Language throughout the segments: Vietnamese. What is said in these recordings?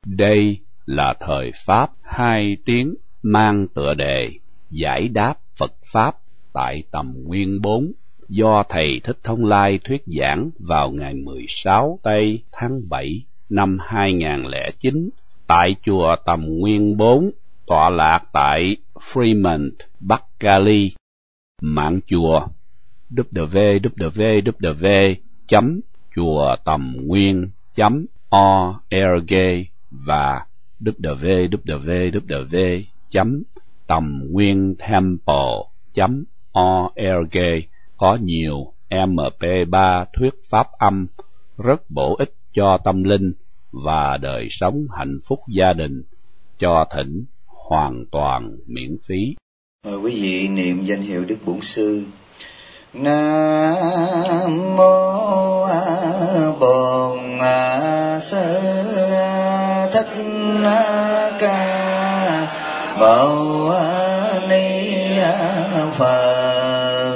Đây là thời Pháp 2 tiếng mang tựa đề Giải đáp Phật Pháp tại tầm nguyên 4 do Thầy Thích Thông Lai thuyết giảng vào ngày 16 tây tháng 7 năm 2009 tại chùa Tầm Nguyên 4, tọa lạc tại Fremont, Bắc Cali. Mạng chùa www.chuatamnguen.org và www.tamnguyentемple.org có nhiều MP3 thuyết pháp âm rất bổ ích cho tâm linh và đời sống hạnh phúc gia đình, cho thỉnh hoàn toàn miễn phí. Mời quý vị niệm danh hiệu Đức Bổn Sư. Nam mô Bổn Sư Thích Ca Mâu Ni Phật.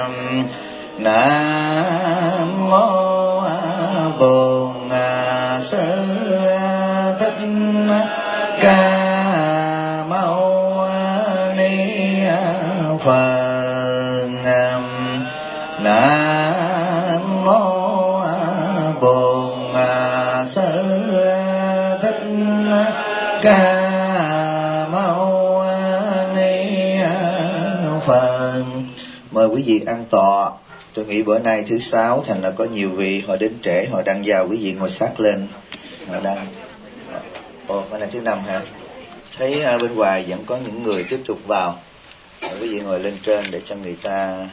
Nam mô Bổn Sư Thích Ca Mâu Ni Phật. Nam mô Bổn Sư Thích Ca Mâu Ni Phật. Mời quý vị an tọa. Tôi nghĩ bữa nay thứ Sáu thành là có nhiều vị họ đến trễ, họ đang vào, quý vị ngồi sát lên. Họ đang bữa nay thứ Năm hả? Thấy bên ngoài vẫn có những người tiếp tục vào. Quý vị ngồi lên trên để cho người ta.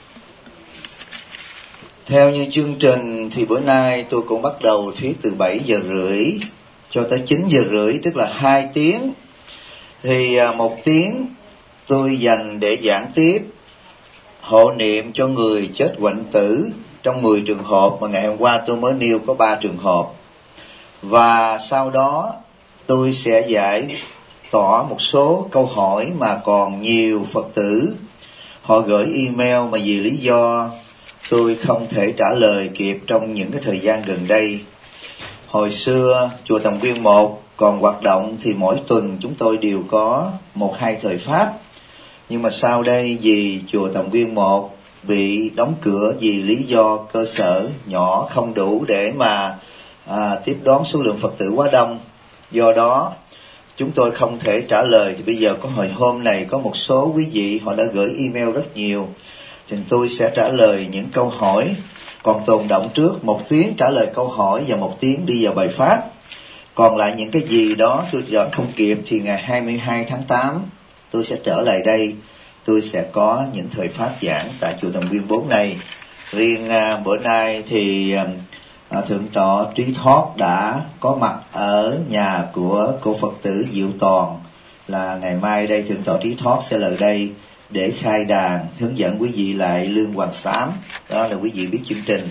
Theo như chương trình thì bữa nay tôi cũng bắt đầu thuyết từ 7 giờ rưỡi cho tới 9 giờ rưỡi, tức là 2 tiếng. Thì 1 tiếng tôi dành để giảng tiếp hộ niệm cho người chết quạnh tử trong 10 trường hợp mà ngày hôm qua tôi mới nêu có 3 trường hợp. Và sau đó tôi sẽ giải tỏa một số câu hỏi mà còn nhiều Phật tử họ gửi email mà vì lý do tôi không thể trả lời kịp trong những cái thời gian gần đây. Hồi xưa chùa Tầm Nguyên 1 còn hoạt động thì mỗi tuần chúng tôi đều có 1-2 thời Pháp. Nhưng mà sau đây vì chùa Tầm Nguyên 1 bị đóng cửa vì lý do cơ sở nhỏ không đủ để mà tiếp đón số lượng Phật tử quá đông. Do đó chúng tôi không thể trả lời. Thì bây giờ có hồi hôm này có một số quý vị họ đã gửi email rất nhiều, thì tôi sẽ trả lời những câu hỏi còn tồn đọng trước. 1 tiếng trả lời câu hỏi và 1 tiếng đi vào bài pháp. Còn lại những cái gì đó tôi vẫn không kịp thì ngày 22 tháng 8 tôi sẽ trở lại đây. Tôi sẽ có những thời pháp giảng tại chùa Tầm Nguyên 4 này. Riêng bữa nay thì Thượng tọa Trí Thoát đã có mặt ở nhà của cô Phật tử Diệu Toàn. Là ngày mai đây Thượng tọa Trí Thoát sẽ lại đây để khai đàn, hướng dẫn quý vị lại Lương Hoàng Sám. Đó là quý vị biết chương trình.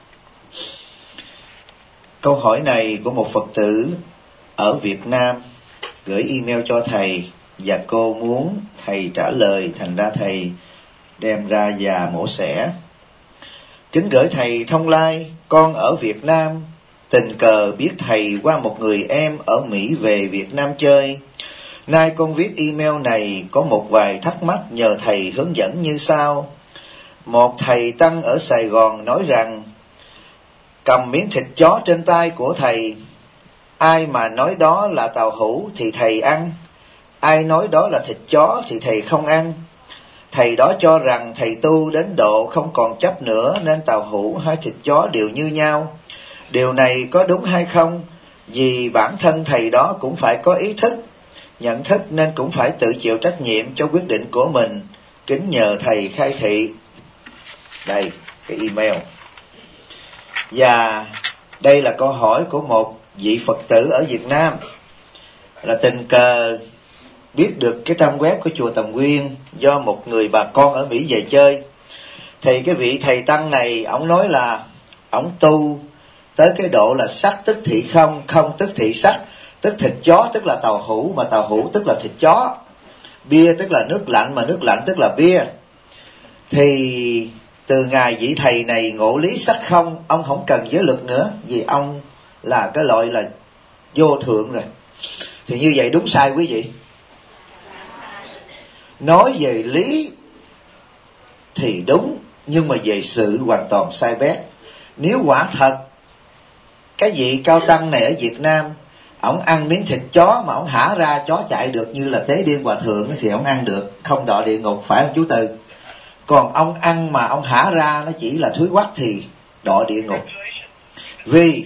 Câu hỏi này của một Phật tử ở Việt Nam gửi email cho thầy và cô muốn thầy trả lời, thành ra thầy đem ra và mổ xẻ. Kính gửi thầy Thông Lai, con ở Việt Nam tình cờ biết thầy qua một người em ở Mỹ về Việt Nam chơi. Nay con viết email này có một vài thắc mắc nhờ thầy hướng dẫn như sau. Một thầy tăng ở Sài Gòn nói rằng cầm miếng thịt chó trên tay của thầy, ai mà nói đó là tàu hũ thì thầy ăn, ai nói đó là thịt chó thì thầy không ăn. Thầy đó cho rằng thầy tu đến độ không còn chấp nữa nên tàu hũ hay thịt chó đều như nhau. Điều này có đúng hay không? Vì bản thân thầy đó cũng phải có ý thức, nhận thức nên cũng phải tự chịu trách nhiệm cho quyết định của mình. Kính nhờ thầy khai thị. Đây, cái email. Và đây là câu hỏi của một vị Phật tử ở Việt Nam. Là tình cờ biết được cái trang web của chùa Tầm Nguyên do một người bà con ở Mỹ về chơi. Thì cái vị thầy tăng này, ổng nói là ổng tu tới cái độ là sắc tức thị không, không tức thị sắc, tức thịt chó tức là tàu hũ, mà tàu hũ tức là thịt chó, bia tức là nước lạnh, mà nước lạnh tức là bia. Thì từ ngày vị thầy này ngộ lý sắc không, ông không cần giới luật nữa, vì ông là cái loại là vô thượng rồi. Thì như vậy đúng sai quý vị? Nói về lý thì đúng, nhưng mà về sự hoàn toàn sai bét. Nếu quả thật cái vị cao tăng này ở Việt Nam, ổng ăn miếng thịt chó mà ổng hả ra chó chạy được như là Tế Điên Hòa Thượng thì ổng ăn được, không đọa địa ngục, phải không chú Từ? Còn ông ăn mà ông hả ra nó chỉ là thúi quắc thì đọa địa ngục. Vì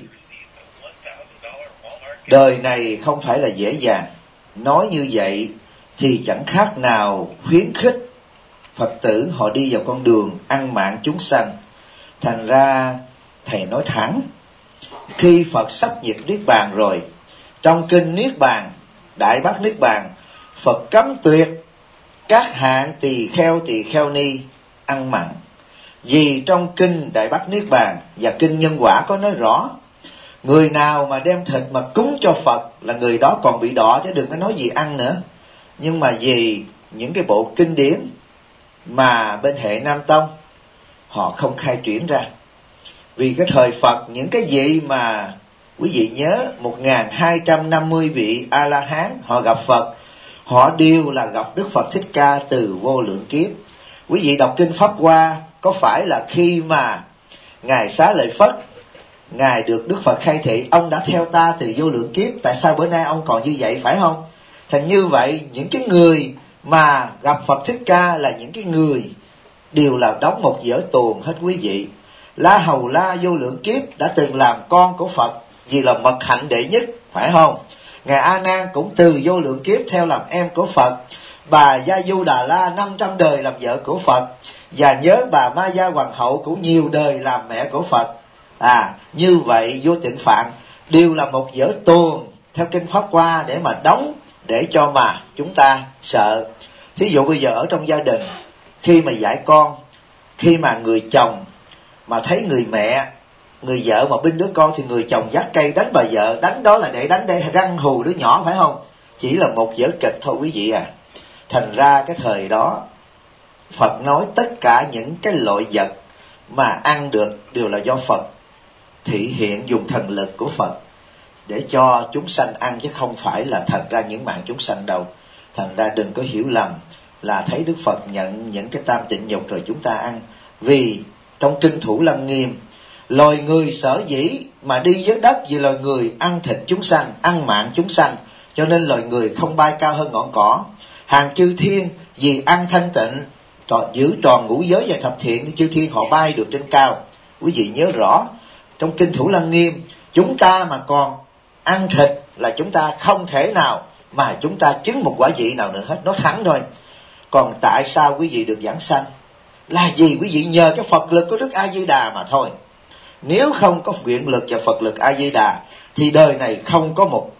đời này không phải là dễ dàng. Nói như vậy thì chẳng khác nào khuyến khích Phật tử họ đi vào con đường ăn mạng chúng sanh. Thành ra thầy nói thẳng, khi Phật sắp nhập Niết Bàn rồi, trong kinh Niết Bàn, Đại Bát Niết Bàn, Phật cấm tuyệt các hạng tỳ kheo ni ăn mặn. Vì trong kinh Đại Bát Niết Bàn và kinh Nhân Quả có nói rõ, người nào mà đem thịt mà cúng cho Phật là người đó còn bị đọa, chứ đừng có nói gì ăn nữa. Nhưng mà vì những cái bộ kinh điển mà bên hệ Nam Tông họ không khai triển ra, vì cái thời Phật, những cái vị mà quý vị nhớ 1250 vị A-la-hán họ gặp Phật, họ đều là gặp Đức Phật Thích Ca từ vô lượng kiếp. Quý vị đọc kinh Pháp Hoa, có phải là khi mà Ngài Xá Lợi Phất, Ngài được Đức Phật khai thị, ông đã theo ta từ vô lượng kiếp, tại sao bữa nay ông còn như vậy, phải không? Thành như vậy, những cái người mà gặp Phật Thích Ca là những cái người đều là đóng một vở tuồng hết quý vị. La Hầu La vô lượng kiếp đã từng làm con của Phật vì là mật hạnh đệ nhất, phải không? Ngài A Nan cũng từ vô lượng kiếp theo làm em của Phật. Bà Gia Du Đà La 500 đời làm vợ của Phật, và nhớ bà Ma Gia Hoàng hậu cũng nhiều đời làm mẹ của Phật. Như vậy vô Tịnh Phạn đều là một vở tuồng theo kinh Pháp Hoa để mà đóng, để cho mà chúng ta sợ. Thí dụ bây giờ ở trong gia đình, khi mà dạy con, khi mà người chồng mà thấy người mẹ, người vợ mà binh đứa con, thì người chồng vác cây đánh bà vợ, đánh đó là để đánh để răng hù đứa nhỏ, phải không? Chỉ là một vở kịch thôi quý vị à. Thành ra cái thời đó Phật nói tất cả những cái loại vật mà ăn được đều là do Phật thị hiện dùng thần lực của Phật để cho chúng sanh ăn, chứ không phải là thật ra những mạng chúng sanh đâu. Thành ra đừng có hiểu lầm là thấy Đức Phật nhận những cái tam tịnh nhục rồi chúng ta ăn. Vì trong kinh Thủ Lăng Nghiêm, loài người sở dĩ mà đi dưới đất vì loài người ăn thịt chúng sanh, ăn mạng chúng sanh, cho nên loài người không bay cao hơn ngọn cỏ. Hàng chư thiên vì ăn thanh tịnh, giữ tròn ngũ giới và thập thiện, chư thiên họ bay được trên cao. Quý vị nhớ rõ, trong kinh Thủ Lăng Nghiêm, chúng ta mà còn ăn thịt là chúng ta không thể nào mà chúng ta chứng một quả vị nào nữa hết, nó thẳng thôi. Còn tại sao quý vị được giảng sanh? Là gì? Quý vị nhờ cái Phật lực của Đức A Di Đà mà thôi. Nếu không có nguyện lực và Phật lực A Di Đà thì đời này không có một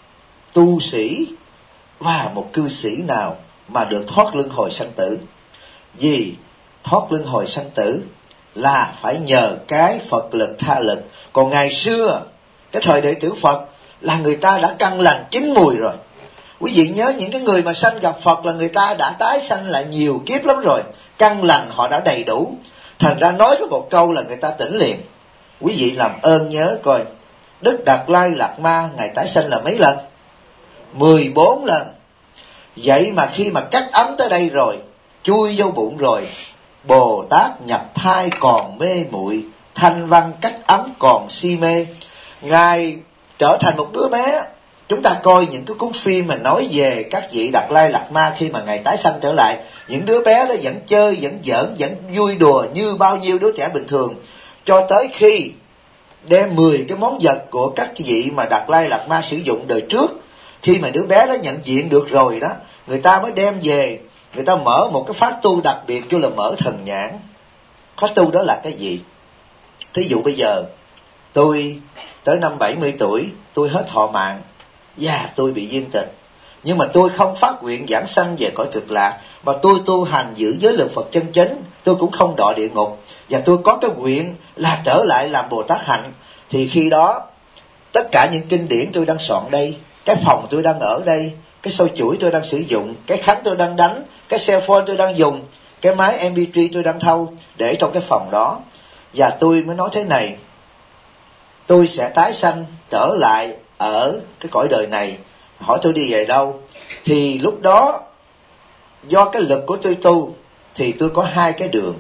tu sĩ và một cư sĩ nào mà được thoát luân hồi sanh tử. Vì thoát luân hồi sanh tử là phải nhờ cái Phật lực tha lực. Còn ngày xưa, cái thời đệ tử Phật là người ta đã căn lành chín mùi rồi. Quý vị nhớ những cái người mà sanh gặp Phật là người ta đã tái sanh lại nhiều kiếp lắm rồi, căn lành họ đã đầy đủ. Thành ra nói có một câu là người ta tỉnh liền. Quý vị làm ơn nhớ coi, Đức Đạt Lai Lạt Ma Ngài tái sanh là mấy lần? 14 lần. Vậy mà khi mà cắt ấm tới đây rồi, chui vô bụng rồi, Bồ Tát nhập thai còn mê muội, thanh văn cắt ấm còn si mê. Ngài trở thành một đứa bé. Chúng ta coi những cái cuốn phim mà nói về các vị Đạt Lai Lạt Ma khi mà Ngài tái sanh trở lại, những đứa bé đó vẫn chơi, vẫn giỡn, vẫn vui đùa như bao nhiêu đứa trẻ bình thường, cho tới khi đem 10 cái món vật của các vị mà Đạt Lai Lạt Ma sử dụng đời trước. Khi mà đứa bé đó nhận diện được rồi đó, người ta mới đem về, người ta mở một cái pháp tu đặc biệt kêu là mở thần nhãn. Pháp tu đó là cái gì? Thí dụ bây giờ tôi tới năm 70 tuổi, tôi hết thọ mạng và tôi bị viên tịch, nhưng mà tôi không phát nguyện giảng sanh về cõi Cực Lạc, mà tôi tu hành giữ giới luật Phật chân chính, tôi cũng không đọa địa ngục, và tôi có cái nguyện là trở lại làm Bồ Tát hạnh. Thì khi đó tất cả những kinh điển tôi đang soạn đây, cái phòng tôi đang ở đây, cái sâu chuỗi tôi đang sử dụng, cái khánh tôi đang đánh, cái cell phone tôi đang dùng, cái máy MP3 tôi đang thâu, để trong cái phòng đó. Và tôi mới nói thế này, tôi sẽ tái sanh trở lại ở cái cõi đời này. Hỏi tôi đi về đâu? Thì lúc đó do cái lực của tôi tu thì tôi có hai cái đường.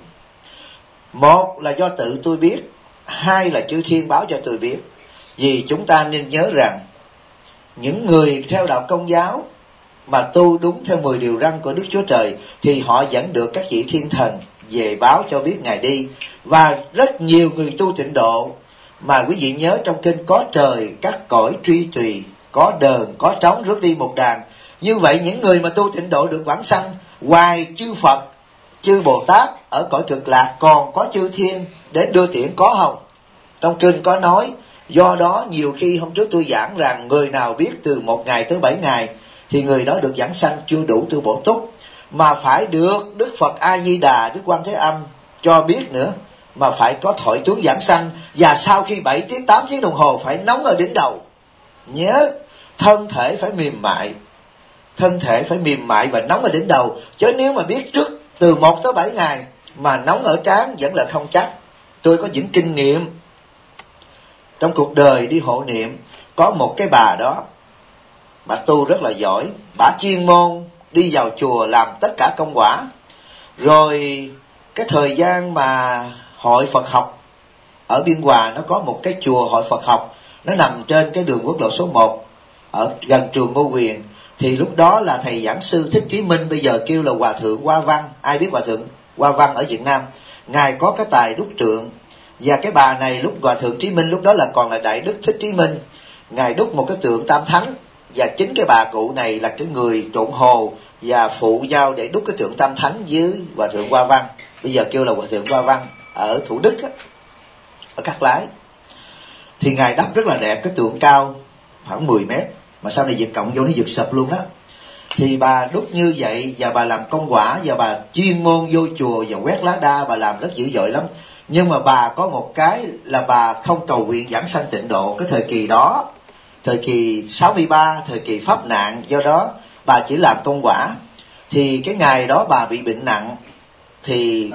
Một là do tự tôi biết, hai là chư thiên báo cho tôi biết. Vì chúng ta nên nhớ rằng những người theo đạo Công giáo mà tu đúng theo 10 điều răn của Đức Chúa Trời thì họ vẫn được các vị thiên thần về báo cho biết Ngài đi. Và rất nhiều người tu tịnh độ mà quý vị nhớ trong kinh có trời, các cõi truy tùy, có đờn, có trống rước đi một đàn. Như vậy những người mà tu tịnh độ được vãng sanh, ngoài chư Phật, chư Bồ Tát ở cõi Cực Lạc còn có chư thiên đến đưa tiễn có không? Trong kinh có nói. Do đó nhiều khi hôm trước tôi giảng rằng người nào biết từ 1 ngày tới 7 ngày thì người đó được vãng sanh chưa đủ tu bổ túc, mà phải được Đức Phật A Di Đà, Đức Quan Thế Âm cho biết nữa, mà phải có thoại tướng vãng sanh. Và sau khi 7 tiếng 8 tiếng đồng hồ phải nóng ở đỉnh đầu. Nhớ thân thể phải mềm mại, thân thể phải mềm mại và nóng ở đỉnh đầu. Chứ nếu mà biết trước từ 1 tới 7 ngày mà nóng ở trán vẫn là không chắc. Tôi có những kinh nghiệm trong cuộc đời đi hộ niệm. Có một cái bà đó, bà tu rất là giỏi, bà chuyên môn đi vào chùa làm tất cả công quả. Rồi cái thời gian mà hội Phật học ở Biên Hòa, nó có một cái chùa hội Phật học, nó nằm trên cái đường quốc lộ số 1 ở gần trường Ngô Quyền. Thì lúc đó là thầy giảng sư Thích Chí Minh, bây giờ kêu là Hòa Thượng Hoa Văn. Ai biết Hòa Thượng Hoa Văn ở Việt Nam? Ngài có cái tài đúc trượng. Và cái bà này lúc Hòa Thượng Chí Minh lúc đó là còn là Đại Đức Thích Chí Minh, Ngài đúc một cái tượng Tam Thánh. Và chính cái bà cụ này là cái người trộn hồ và phụ giao để đúc cái tượng Tam Thánh với Hòa Thượng Hoa Văn, bây giờ kêu là Hòa Thượng Hoa Văn, ở Thủ Đức á, ở Cát Lái. Thì Ngài đắp rất là đẹp, cái tượng cao khoảng 10 mét, mà sau này Việt Cộng vô nó giật sập luôn đó. Thì bà đúc như vậy và bà làm công quả, và bà chuyên môn vô chùa và quét lá đa, bà làm rất dữ dội lắm. Nhưng mà bà có một cái là bà không cầu nguyện vãng sanh tịnh độ. Cái thời kỳ đó, thời kỳ 63, thời kỳ pháp nạn, do đó bà chỉ làm công quả. Thì cái ngày đó bà bị bệnh nặng, thì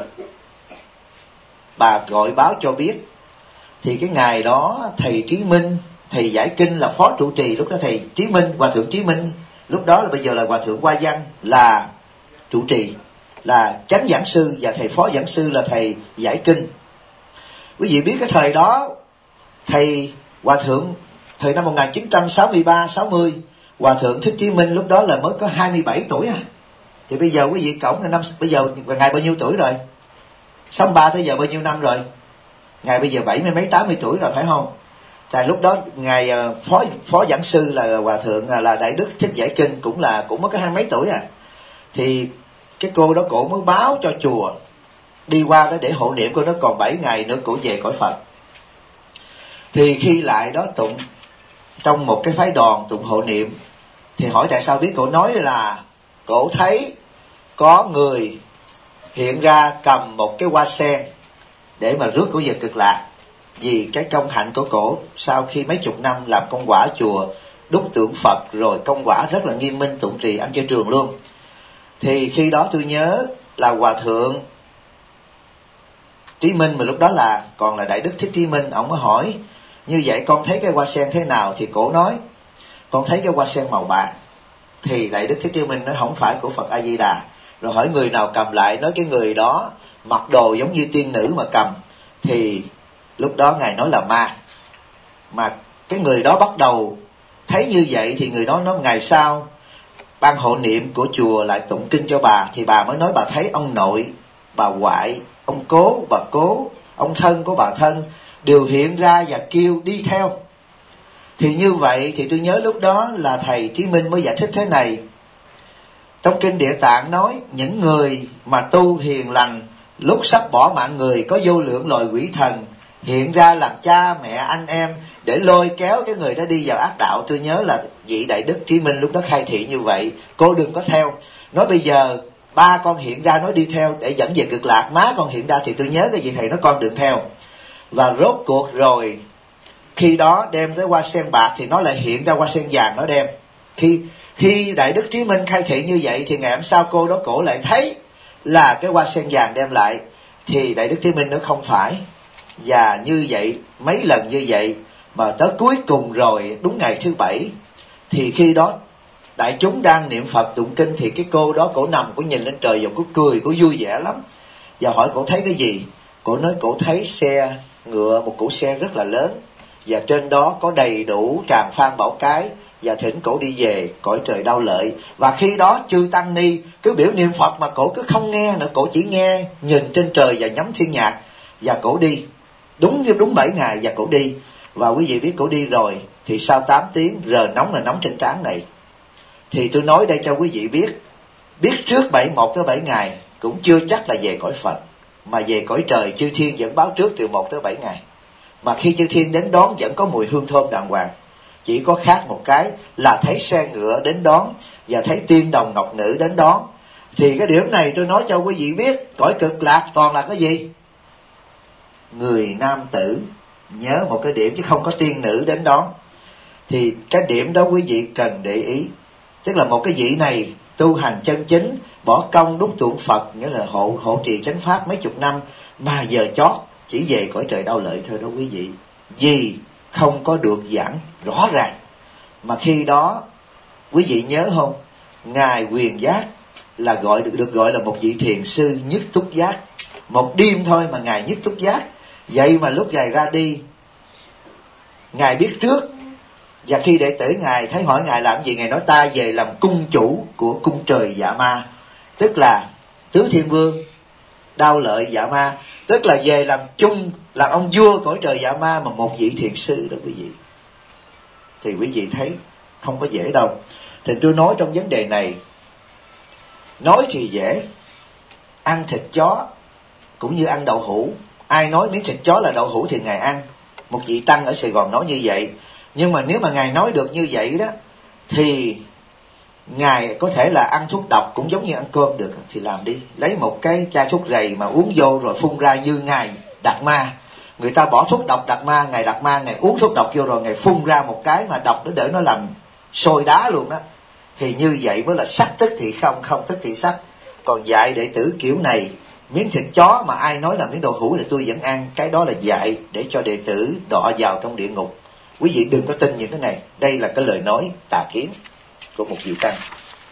bà gọi báo cho biết. Thì cái ngày đó thầy Trí Minh, thầy giải kinh là phó trụ trì, lúc đó thầy Trí Minh, Hòa Thượng Trí Minh, lúc đó là bây giờ là Hòa Thượng Hoa Văn là trụ trì, là chánh giảng sư, và thầy phó giảng sư là thầy giải kinh. Quý vị biết cái thời đó thầy Hòa Thượng thời năm 1963-60, Hòa Thượng Thích Chí Minh lúc đó là mới có 27 tuổi à. Thì bây giờ quý vị cộng là bây giờ Ngài bao nhiêu tuổi rồi? 63 tới giờ bao nhiêu năm rồi? Ngài bây giờ 70 mấy 80 tuổi rồi phải không? Tại lúc đó Ngài phó giảng sư là Hòa Thượng là Đại Đức Thích Giải Kinh cũng mới có 20 mấy tuổi à. Thì cái cô đó cổ mới báo cho chùa đi qua đó để hộ niệm, cô nó còn 7 ngày nữa cổ về cõi Phật. Thì khi lại đó tụng trong một cái phái đoàn tụng hộ niệm, thì hỏi tại sao biết, cổ nói là cổ thấy có người hiện ra cầm một cái hoa sen để mà rước cổ về Cực Lạc. Vì cái công hạnh của cổ sau khi mấy chục năm làm công quả chùa, đúc tượng Phật rồi công quả rất là nghiêm minh, tụng trì ăn chay trường luôn. Thì khi đó tôi nhớ là Hòa Thượng Trí Minh, mà lúc đó là còn là Đại Đức Thích Trí Minh, ông mới hỏi như vậy con thấy cái hoa sen thế nào? Thì cổ nói con thấy cái hoa sen màu bạc. Thì Đại Đức Thích Trí Minh nói không phải của Phật A Di Đà. Rồi hỏi người nào cầm lại, nói cái người đó mặc đồ giống như tiên nữ mà cầm. Thì lúc đó Ngài nói là ma. Mà cái người đó bắt đầu thấy như vậy thì người đó nói ngày sau ban hộ niệm của chùa lại tụng kinh cho bà, thì bà mới nói bà thấy ông nội, bà ngoại, ông cố, bà cố, ông thân của bà thân đều hiện ra và kêu đi theo. Thì như vậy thì tôi nhớ lúc đó là thầy Trí Minh mới giải thích thế này. Trong kinh Địa Tạng nói những người mà tu hiền lành lúc sắp bỏ mạng người có vô lượng loài quỷ thần hiện ra làm cha mẹ anh em để lôi kéo cái người đó đi vào ác đạo. Tôi nhớ là vị Đại Đức Trí Minh lúc đó khai thị như vậy, cô đừng có theo. Nói bây giờ ba con hiện ra nói đi theo để dẫn về Cực Lạc, má con hiện ra, thì tôi nhớ cái vị thầy nói con đừng theo. Và rốt cuộc rồi khi đó đem tới hoa sen bạc thì nó lại hiện ra hoa sen vàng nó đem. Khi Đại Đức Trí Minh khai thị như vậy thì ngày hôm sau cô đó cổ lại thấy là cái hoa sen vàng đem lại. Thì Đại Đức Trí Minh nói không phải. Và như vậy mấy lần như vậy mà tới cuối cùng rồi đúng ngày thứ 7, thì khi đó đại chúng đang niệm Phật tụng kinh, thì cái cô đó cổ nằm, cổ nhìn lên trời và cổ cười, cổ vui vẻ lắm. Và hỏi cổ thấy cái gì? Cổ nói cổ thấy xe ngựa, một cỗ xe rất là lớn, và trên đó có đầy đủ tràng phan bảo cái, và thỉnh cổ đi về cõi trời Đau Lợi. Và khi đó chư tăng ni cứ biểu niệm Phật mà cổ cứ không nghe nữa, cổ chỉ nghe nhìn trên trời và nhắm thiên nhạc, và cổ đi đúng 7 ngày và cổ đi. Và quý vị biết cổ đi rồi thì sau 8 tiếng rờ nóng là nóng trên trán này. Thì tôi nói đây cho quý vị biết trước 1 tới 7 ngày cũng chưa chắc là về cõi Phật, mà về cõi trời chư thiên vẫn báo trước từ 1 tới 7 ngày. Mà khi chư thiên đến đón vẫn có mùi hương thơm đàng hoàng, chỉ có khác một cái là thấy xe ngựa đến đón và thấy tiên đồng ngọc nữ đến đón. Thì cái điểm này tôi nói cho quý vị biết, cõi Cực Lạc toàn là cái gì? Người nam tử. Nhớ một cái điểm chứ không có tiên nữ đến đón. Thì cái điểm đó quý vị cần để ý. Tức là một cái vị này tu hành chân chính, bỏ công đúc tụng Phật, nghĩa là hộ trì chánh pháp mấy chục năm, mà giờ chót chỉ về cõi trời Đau Lợi thôi đó quý vị. Vì không có được giảng rõ ràng. Mà khi đó quý vị nhớ không, Ngài Quyền Giác là được gọi là một vị thiền sư nhất túc giác. Một đêm thôi mà Ngài nhất túc giác. Vậy mà lúc Ngài ra đi, Ngài biết trước. Và khi đệ tử Ngài thấy hỏi Ngài làm gì, Ngài nói ta về làm cung chủ của cung trời Dạ Ma, tức là Tứ Thiên Vương Đau Lợi Dạ Ma, tức là về làm ông vua cõi trời Dạ Ma, mà một vị thiền sư đó quý vị. Thì quý vị thấy không có dễ đâu. Thì tôi nói trong vấn đề này, nói thì dễ, ăn thịt chó cũng như ăn đậu hũ. Ai nói miếng thịt chó là đậu hũ thì Ngài ăn. Một vị tăng ở Sài Gòn nói như vậy. Nhưng mà nếu mà Ngài nói được như vậy đó, thì Ngài có thể là ăn thuốc độc cũng giống như ăn cơm được. Thì làm đi, lấy một cái chai thuốc rầy mà uống vô rồi phun ra như Ngài Đạt Ma. Người ta bỏ thuốc độc Đạt Ma, Ngài Đạt Ma Ngài uống thuốc độc vô rồi Ngài phun ra một cái mà độc nó để nó làm sôi đá luôn đó. Thì như vậy mới là sắc tức thì không, không tức thì sắc. Còn dạy đệ tử kiểu này, miếng thịt chó mà ai nói là miếng đậu hũ thì tôi vẫn ăn, cái đó là dạy để cho đệ tử đọa vào trong địa ngục. Quý vị đừng có tin những cái này. Đây là cái lời nói tà kiến của một vị tăng.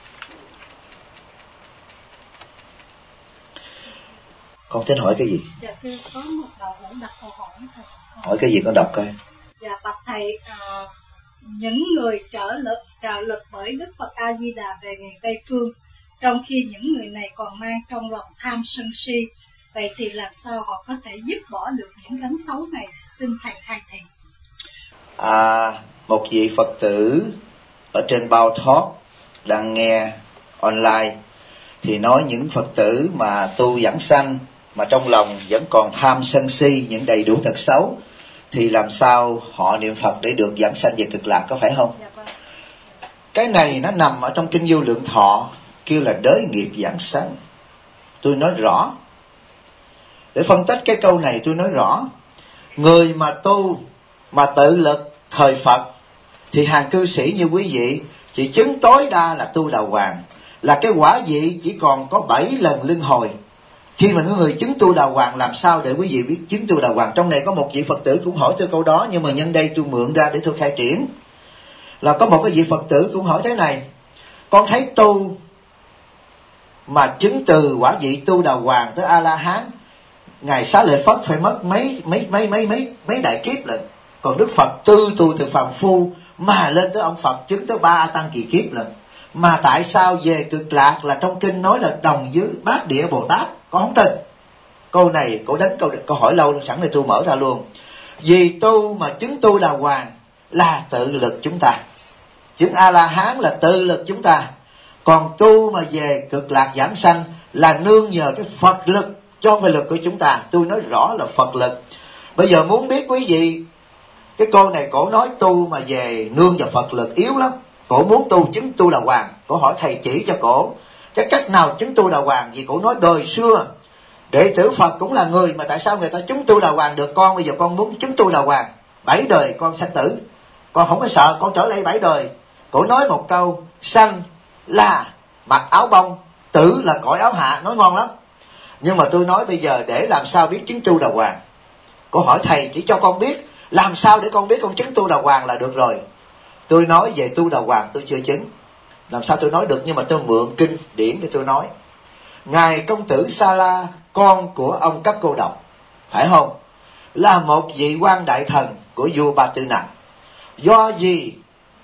Con tính hỏi cái gì? Dạ thưa, có một đầu hữu đặt câu hỏi thầy. Hỏi cái gì con đọc coi. Dạ bạch thầy, những người trợ lực bởi Đức Phật A Di Đà về miền Tây phương, trong khi những người này còn mang trong lòng tham sân si, vậy thì làm sao họ có thể dứt bỏ được những gánh xấu này? Xin thầy khai thị. Một vị Phật tử ở trên Bao Thoát đang nghe online thì nói những Phật tử mà tu vãng sanh mà trong lòng vẫn còn tham sân si, những đầy đủ tật xấu, thì làm sao họ niệm Phật để được vãng sanh về Cực Lạc, có phải không? Dạ vâng. Cái này nó nằm ở trong Kinh Vô Lượng Thọ, kêu là đới nghiệp vãng sanh. Tôi nói rõ. Để phân tích cái câu này tôi nói rõ. Người mà tu mà tự lực thời Phật thì hàng cư sĩ như quý vị chỉ chứng tối đa là tu đào hoàng, là cái quả vị chỉ còn có 7 lần luân hồi. Khi mà người chứng tu đào hoàng, làm sao để quý vị biết chứng tu đào hoàng? Trong này có một vị Phật tử cũng hỏi tôi câu đó, nhưng mà nhân đây tôi mượn ra để tôi khai triển. Là có một cái vị Phật tử cũng hỏi thế này: con thấy tu mà chứng từ quả vị tu đào hoàng tới A La Hán, Ngài Xá Lợi Phất phải mất mấy đại kiếp lần. Còn Đức Phật tu từ phàm phu mà lên tới ông Phật chứng tới 3 tăng kỳ kiếp lần. Mà tại sao về Cực Lạc là trong kinh nói là đồng với Bát Địa Bồ Tát? Con không tin. Câu này cổ đánh câu hỏi lâu, sẵn này tôi mở ra luôn. Vì tu mà chứng tu đào hoàng là tự lực chúng ta, chứng A La Hán là tự lực chúng ta. Còn tu mà về Cực Lạc vãng sanh là nương nhờ cái Phật lực, cho không phải lực của chúng ta. Tôi nói rõ là Phật lực. Bây giờ muốn biết quý vị, cái cô này cổ nói tu mà về nương vào Phật lực yếu lắm. Cổ muốn tu chứng tu đào hoàng, cổ hỏi thầy chỉ cho cổ cái cách nào chứng tu đào hoàng. Vì cổ nói đời xưa đệ tử Phật cũng là người, mà tại sao người ta chứng tu đào hoàng được? Con bây giờ con muốn chứng tu đào hoàng, 7 đời con sanh tử, con không có sợ, con trở lại 7 đời. Cổ nói một câu: sanh là mặc áo bông, tử là cõi áo hạ. Nói ngon lắm. Nhưng mà tôi nói bây giờ để làm sao biết chứng tu đào hoàng? Cổ hỏi thầy chỉ cho con biết làm sao để con biết con chứng tu đà hoàng là được rồi. Tôi nói về tu đà hoàng tôi chưa chứng, làm sao tôi nói được, nhưng mà tôi mượn kinh điển để tôi nói. Ngài công tử Sa La, con của ông Cấp Cô Độc, phải không, là một vị quan đại thần của vua Ba Tư Nặc. Do gì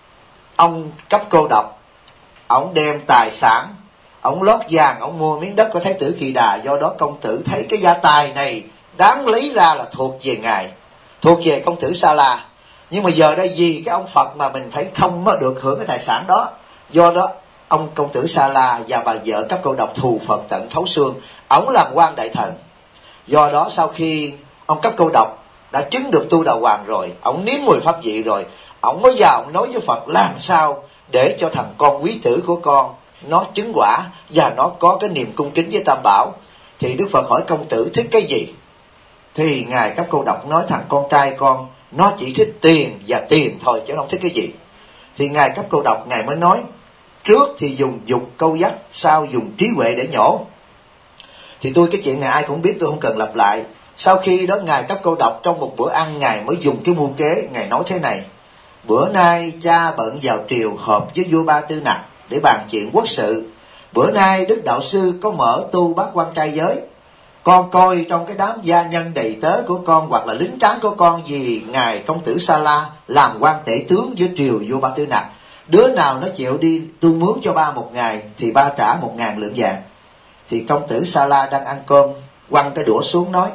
ông Cấp Cô Độc, ông đem tài sản, ông lót vàng, ông mua miếng đất của Thái tử Kỳ Đà. Do đó công tử thấy cái gia tài này đáng lấy ra là thuộc về ngài, thuộc về công tử Sa La. Nhưng mà giờ đây vì cái ông Phật mà mình phải không được hưởng cái tài sản đó. Do đó ông công tử Sa La và bà vợ Cấp Cô Độc thù Phật tận thấu xương. Ông làm quan đại thần. Do đó sau khi ông Cấp Cô Độc đã chứng được tu đà hoàng rồi, ông nếm mùi pháp vị rồi, ông mới vào ông nói với Phật làm sao để cho thằng con quý tử của con nó chứng quả và nó có cái niềm cung kính với Tam Bảo. Thì Đức Phật hỏi công tử thích cái gì? Thì ngài Cấp Cô Độc nói thằng con trai con nó chỉ thích tiền và tiền thôi chứ không thích cái gì. Thì ngài Cấp Cô Độc ngài mới nói trước thì dùng dục câu dắt, sau dùng trí huệ để nhổ. Thì cái chuyện này ai cũng biết, tôi không cần lặp lại. Sau khi đó ngài Cấp Cô Độc trong một bữa ăn ngài mới dùng cái mưu kế. Ngài nói thế này: bữa nay cha bận vào triều họp với vua Ba Tư Nặc để bàn chuyện quốc sự. Bữa nay Đức Đạo Sư có mở tu bát quan trai giới. Con coi trong cái đám gia nhân đầy tớ của con hoặc là lính tráng của con, vì ngài công tử Sa La làm quan tể tướng với triều vua Ba Tư Nặc, đứa nào nó chịu đi tu mướn cho ba một ngày thì ba trả 1.000 lượng vàng. Thì công tử Sa La đang ăn cơm quăng cái đũa xuống nói: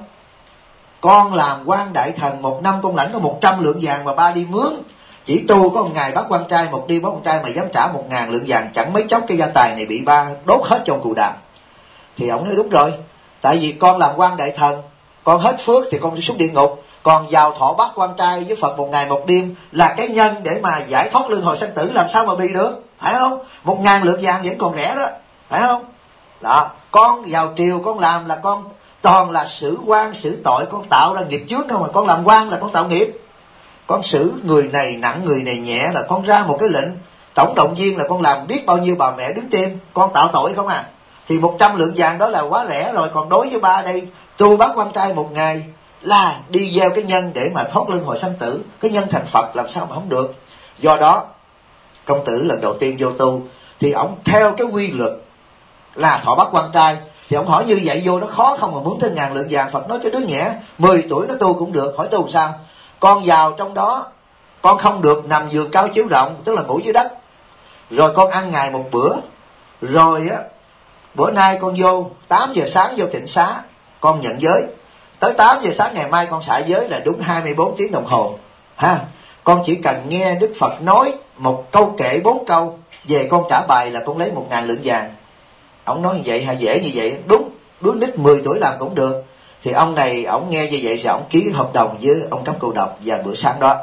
con làm quan đại thần một năm con lãnh có 100 lượng vàng mà ba đi mướn, chỉ tu có một ngày bắt quan trai, một đi bắt quan trai mà dám trả 1.000 lượng vàng, chẳng mấy chốc cái gia tài này bị ba đốt hết trong cù đàm. Thì ông nói đúng rồi, tại vì con làm quan đại thần, con hết phước thì con đi xuống địa ngục, còn vào thọ bát quan trai với Phật một ngày một đêm là cái nhân để mà giải thoát luân hồi sanh tử, làm sao mà bị được, phải không? 1.000 lượng vàng vẫn còn rẻ đó, phải không? Đó, con vào triều con làm là con toàn là xử quan xử tội, con tạo ra nghiệp chướng không, mà con làm quan là con tạo nghiệp. Con xử người này nặng người này nhẹ là con ra một cái lệnh tổng động viên là con làm biết bao nhiêu bà mẹ đứng tim, con tạo tội không à. Thì 100 lượng vàng đó là quá rẻ rồi. Còn đối với ba đây, tu bát quan trai một ngày là đi gieo cái nhân để mà thoát luân hồi sanh tử, cái nhân thành Phật làm sao mà không được. Do đó công tử lần đầu tiên vô tu thì ông theo cái quy luật là thọ bát quan trai. Thì ông hỏi như vậy vô nó khó không mà mướn thêm 1.000 lượng vàng. Phật nói cái đứa nhẹ 10 tuổi nó tu cũng được. Hỏi tu sao? Con vào trong đó con không được nằm giường cao chiếu rộng, tức là ngủ dưới đất, rồi con ăn ngày một bữa, rồi á bữa nay con vô 8 giờ sáng vô tịnh xá con nhận giới, tới 8 giờ sáng ngày mai con xả giới là đúng 24 tiếng đồng hồ ha. Con chỉ cần nghe Đức Phật nói một câu kệ 4 câu về con trả bài là con lấy 1.000 lượng vàng. Ông nói như vậy hả? Dễ như vậy, đúng, đứa nít 10 tuổi làm cũng được. Thì ông này ông nghe như vậy thì ông ký hợp đồng với ông Cấp Cô Độc. Và bữa sáng đó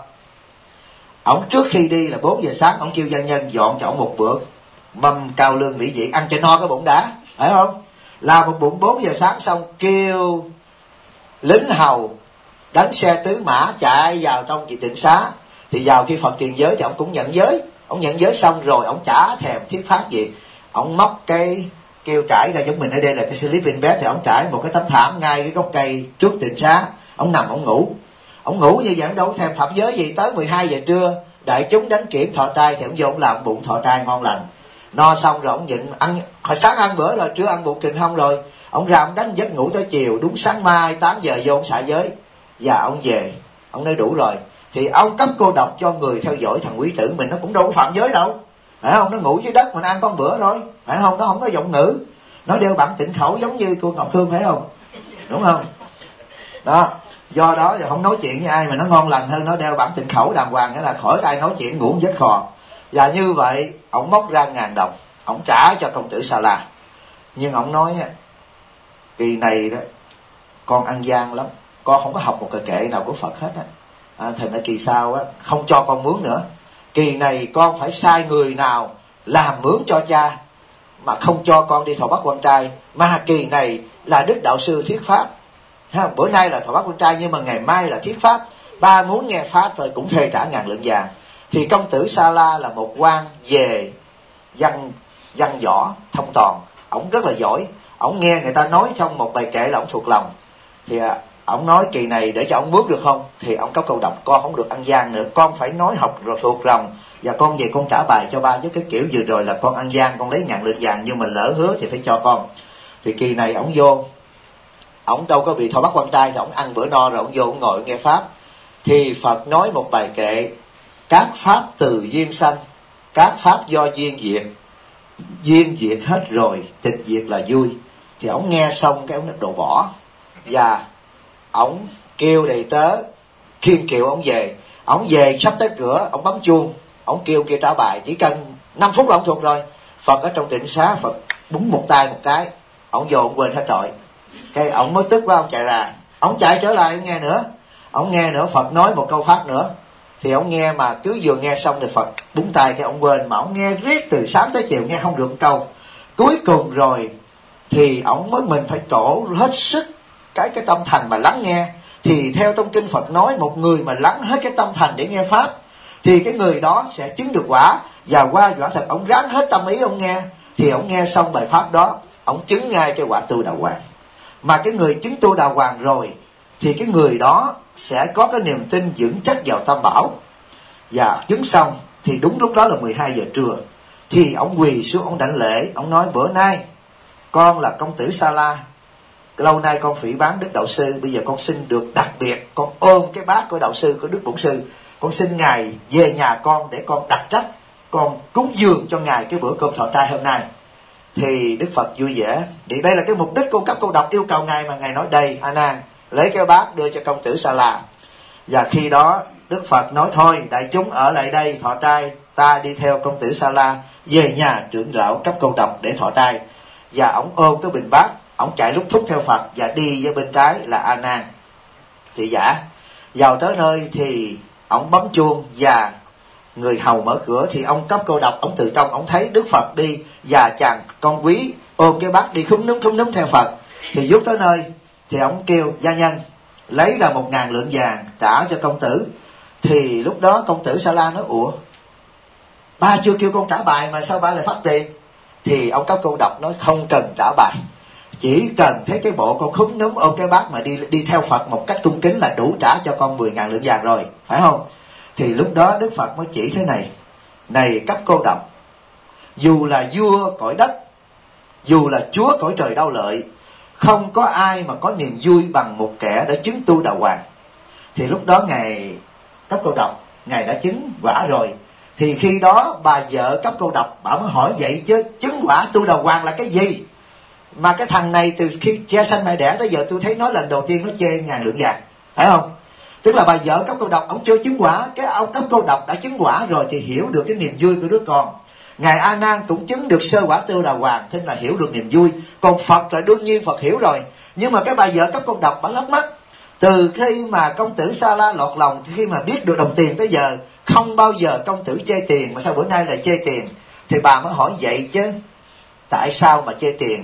ông trước khi đi là 4 giờ sáng ông kêu gia nhân dọn cho ông một bữa mâm cao lương mỹ vị, ăn cho no cái bụng đã, phải không? Làm một bụng 4 giờ sáng xong kêu lính hầu đánh xe tứ mã chạy vào trong vị tịnh xá. Thì vào khi Phật truyền giới thì ông cũng nhận giới. Ông nhận giới xong rồi ông chả thèm thiết pháp gì, ông móc cái kêu trải ra, giống mình ở đây là cái sleeping bed, thì ông trải một cái tấm thảm ngay cái gốc cây trước tịnh xá, ông nằm ông ngủ. Ông ngủ như vậy ông đâu thèm phạm giới gì. Tới 12 giờ trưa đại chúng đánh kiển thọ trai thì ông vô ông làm bụng thọ trai ngon lành, no xong rồi ông nhịn ăn. Hồi sáng ăn bữa rồi, trưa ăn bụng kình không rồi ông ra ông đánh giấc ngủ tới chiều, đúng sáng mai 8 giờ vô ông xả giới và ông về. Ông nói đủ rồi. Thì ông Cấp Cô Độc cho người theo dõi thằng quý tử mình, nó cũng đâu có phạm giới đâu, phải không? Nó ngủ dưới đất mình ăn con bữa rồi, phải không? Nó không có giọng ngữ, nó đeo bản tịnh khẩu giống như cô Ngọc Hương, phải không? Đúng không? Đó, do đó giờ không nói chuyện với ai mà nó ngon lành hơn, nó đeo bản tịnh khẩu đàng hoàng, nghĩa là khỏi ai nói chuyện, ngủ giấc khò. Và như vậy ông móc ra 1.000 đồng ông trả cho công tử Sa La. Nhưng ông nói kỳ này đó con ăn gian lắm, con không có học một cái kệ nào của Phật hết á. Thành ra kỳ sau á không cho con mướn nữa, kỳ này con phải sai người nào làm mướn cho cha, mà không cho con đi thọ bát quan trai. Mà kỳ này là Đức Đạo Sư thuyết pháp ha, bữa nay là thọ bát quan trai nhưng mà ngày mai là thuyết pháp, ba muốn nghe pháp rồi cũng thề trả 1.000 lượng vàng. Thì công tử Sa La là một quan về văn võ thông toàn, ổng rất là giỏi, ổng nghe người ta nói trong một bài kệ là ổng thuộc lòng. Thì Ông nói kỳ này để cho ông bước được không, thì ông có câu đọc con không được ăn gian nữa, con phải nói học rồi thuộc lòng, và con về con trả bài cho ba, với cái kiểu vừa rồi là con ăn gian, con lấy 1.000 lượng vàng, nhưng mà lỡ hứa thì phải cho con. Thì kỳ này ông vô, ông đâu có bị thọ bắt quan trai, thì ông ăn bữa no rồi ông vô ông ngồi nghe pháp. Thì Phật nói một bài kệ: các pháp từ duyên sanh, các pháp do duyên diệt, duyên diệt hết rồi, tịch diệt là vui. Thì ông nghe xong cái ông nó đổ bỏ, và ông kêu đầy tớ khiêng kiệu ông về. Ông về sắp tới cửa, ông bấm chuông, ông kêu kia trả bài, chỉ cần 5 phút là ông thuộc rồi. Phật ở trong tịnh xá, Phật búng một tay một cái, ông vô ông quên hết rồi. Cái ông mới tức quá, ông chạy ra, ông chạy trở lại, ông nghe nữa, ông nghe nữa, Phật nói một câu pháp nữa. Thì ông nghe mà cứ vừa nghe xong thì Phật búng tay cái ông quên, mà ông nghe riết từ sáng tới chiều nghe không được một câu. Cuối cùng rồi thì ông mới mình phải trổ hết sức cái tâm thành mà lắng nghe. Thì theo trong kinh Phật nói, một người mà lắng hết cái tâm thành để nghe pháp thì cái người đó sẽ chứng được quả, và qua quả thật ông ráng hết tâm ý ông nghe. Thì ông nghe xong bài pháp đó, ông chứng ngay cái quả tu đà hoàng. Mà cái người chứng tu đà hoàng rồi thì cái người đó sẽ có cái niềm tin vững chắc vào Tam Bảo. Và chứng xong thì đúng lúc đó là 12 giờ trưa, thì ông quỳ xuống, ông đảnh lễ, ông nói: bữa nay con là công tử Sa La, lâu nay con phỉ báng Đức Đạo Sư, bây giờ con xin được đặc biệt, con ôm cái bát của Đạo Sư, của Đức Bổn Sư, con xin Ngài về nhà con để con đặc trách, con cúng dường cho Ngài cái bữa cơm thọ trai hôm nay. Thì Đức Phật vui vẻ. Thì đây là cái mục đích cung cấp câu đọc yêu cầu Ngài, mà Ngài nói đây: A Nan, lấy cái bát đưa cho công tử Sa La. Và khi đó Đức Phật nói: thôi đại chúng ở lại đây thọ trai, ta đi theo công tử Sa La về nhà trưởng lão cấp câu đọc để thọ trai. Và ông ôm cái bình bát, ông chạy lúc thúc theo Phật, và đi với bên trái là A Nan thị giả. Vào tới nơi thì ông bấm chuông, và người hầu mở cửa. Thì ông cấp câu đọc, ông từ trong ông thấy Đức Phật đi, và chàng con quý ôm cái bát đi khúm núm theo Phật. Thì giúp tới nơi thì ông kêu: gia nhân, lấy là 1.000 lượng vàng trả cho công tử. Thì lúc đó công tử Sa La nói: ủa, ba chưa kêu con trả bài mà sao ba lại phát tiền? Thì ông cấp câu đọc nói: không cần trả bài, chỉ cần thấy cái bộ con khúm núm ôm cái bát mà đi theo Phật một cách cung kính là đủ trả cho con 10.000 lượng vàng rồi, phải không? Thì lúc đó Đức Phật mới chỉ thế này: này cấp câu đọc, dù là vua cõi đất, dù là chúa cõi trời đau lợi, không có ai mà có niềm vui bằng một kẻ đã chứng tu đà hoàng. Thì lúc đó Ngài cấp câu đọc, Ngài đã chứng quả rồi. Thì khi đó bà vợ cấp câu đọc, bà mới hỏi: vậy chứ chứng quả tu đà hoàng là cái gì? Mà cái thằng này từ khi cha sanh mẹ đẻ tới giờ tôi thấy nói lần đầu tiên nó chê 1.000 lượng vàng, phải không? Tức là bà vợ cấp câu đọc, ông chưa chứng quả, cái ông cấp câu đọc đã chứng quả rồi thì hiểu được cái niềm vui của đứa con. Ngài A Nan cũng chứng được sơ quả tu đà hoàng, thế là hiểu được niềm vui. Còn Phật là đương nhiên Phật hiểu rồi, nhưng mà cái bà vợ cấp câu đọc bà lắc mắt. Từ khi mà công tử Sa La lọt lòng, khi mà biết được đồng tiền tới giờ không bao giờ công tử chê tiền, mà sao bữa nay lại chê tiền? Thì bà mới hỏi: vậy chứ tại sao mà chê tiền?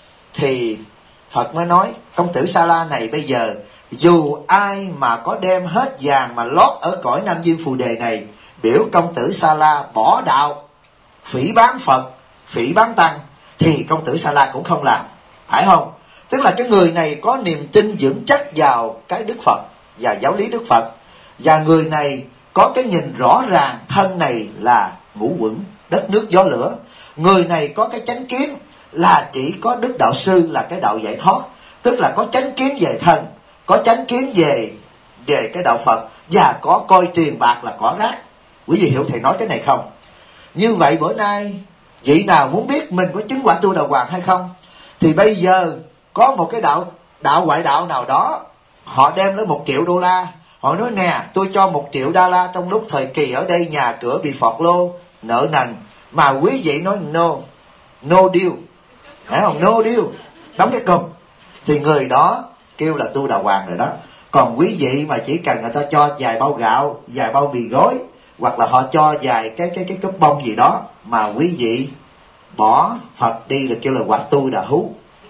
Thì Phật mới nói: công tử Sa La này bây giờ dù ai mà có đem hết vàng mà lót ở cõi Nam Dương Phù Đề này, biểu công tử Sa La bỏ đạo, phỉ báng Phật, phỉ báng Tăng, thì công tử Sa La cũng không làm, phải không? Tức là cái người này có niềm tin vững chắc vào cái Đức Phật và giáo lý Đức Phật, và người này có cái nhìn rõ ràng thân này là ngũ uẩn, đất nước gió lửa. Người này có cái chánh kiến là chỉ có Đức Đạo Sư là cái đạo giải thoát, tức là có chánh kiến về thân, có chánh kiến về cái đạo Phật, và có coi tiền bạc là cỏ rác. Quý vị hiểu thầy nói cái này không? Như vậy bữa nay vị nào muốn biết mình có chứng quả tu đà hoàng hay không, thì bây giờ có một cái đạo ngoại đạo nào đó, họ đem lấy $1.000.000, họ nói: nè, tôi cho $1.000.000 trong lúc thời kỳ ở đây nhà cửa bị phọt lô, nợ nần, mà quý vị nói no deal, phải không? No deal, đóng cái cùm, thì người đó kêu là tu đà hoàng rồi đó. Còn quý vị mà chỉ cần người ta cho vài bao gạo, vài bao mì gói, hoặc là họ cho vài cái cúp bông gì đó, mà quý vị bỏ Phật đi là kêu là hoặc tu đà hú.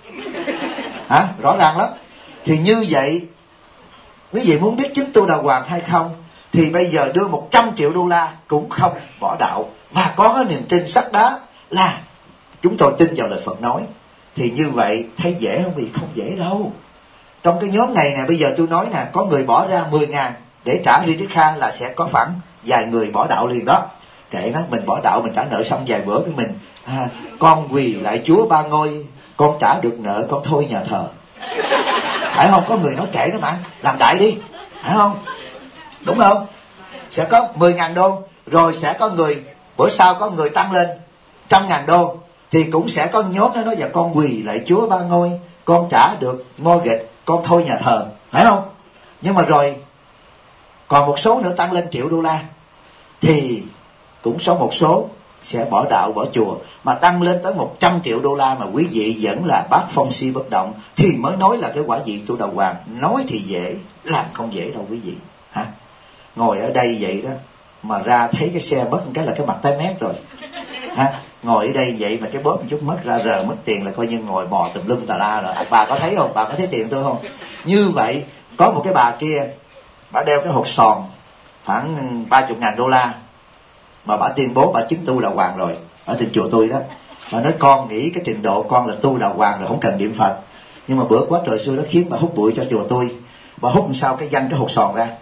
Hả? Rõ ràng lắm. Thì như vậy, quý vị muốn biết chứng tu đà hoàng hay không, thì bây giờ đưa $100 triệu cũng không bỏ đạo, và có cái niềm tin sắt đá là chúng tôi tin vào lời Phật nói. Thì như vậy thấy dễ không? Vì không dễ đâu. Trong cái nhóm này nè, bây giờ tôi nói nè, có người bỏ ra 10.000 để trả Ridikha là sẽ có khoảng vài người bỏ đạo liền đó. Kệ nó, mình bỏ đạo mình trả nợ xong vài bữa cái mình con quỳ lại Chúa ba ngôi, con trả được nợ con thôi nhà thờ. Phải không? Có người nói kệ đó mà, làm đại đi, phải không? Đúng không? Sẽ có 10.000 đô, rồi sẽ có người, bữa sau có người tăng lên 100.000 đô, thì cũng sẽ có nhóm nó nói: dạ con quỳ lại Chúa ba ngôi, con trả được mortgage, con thôi nhà thờ, phải không? Nhưng mà rồi còn một số nữa tăng lên $1 triệu, thì cũng một số sẽ bỏ đạo bỏ chùa. Mà tăng lên tới $100 triệu mà quý vị vẫn là bát phong si bất động, thì mới nói là cái quả vị tu đà hoàng. Nói thì dễ, làm không dễ đâu quý vị hả? Ngồi ở đây vậy đó mà ra thấy cái xe mất một cái là cái mặt tái mét rồi hả? Ngồi ở đây vậy mà cái bóp một chút mất ra rờ mất tiền là coi như ngồi bò tùm lum tà la rồi. Bà có thấy không? Bà có thấy tiền tôi không? Như vậy có một cái bà kia, bà đeo cái hột sòn khoảng $30.000 mà bà tuyên bố bà chứng tu đà hoàng rồi ở trên chùa tôi đó. Bà nói con nghĩ cái trình độ con là tu đà hoàng rồi, không cần niệm Phật. Nhưng mà bữa quá trời xưa đó khiến bà hút bụi cho chùa tôi. Bà hút làm sao cái văng cái hột sòn ra,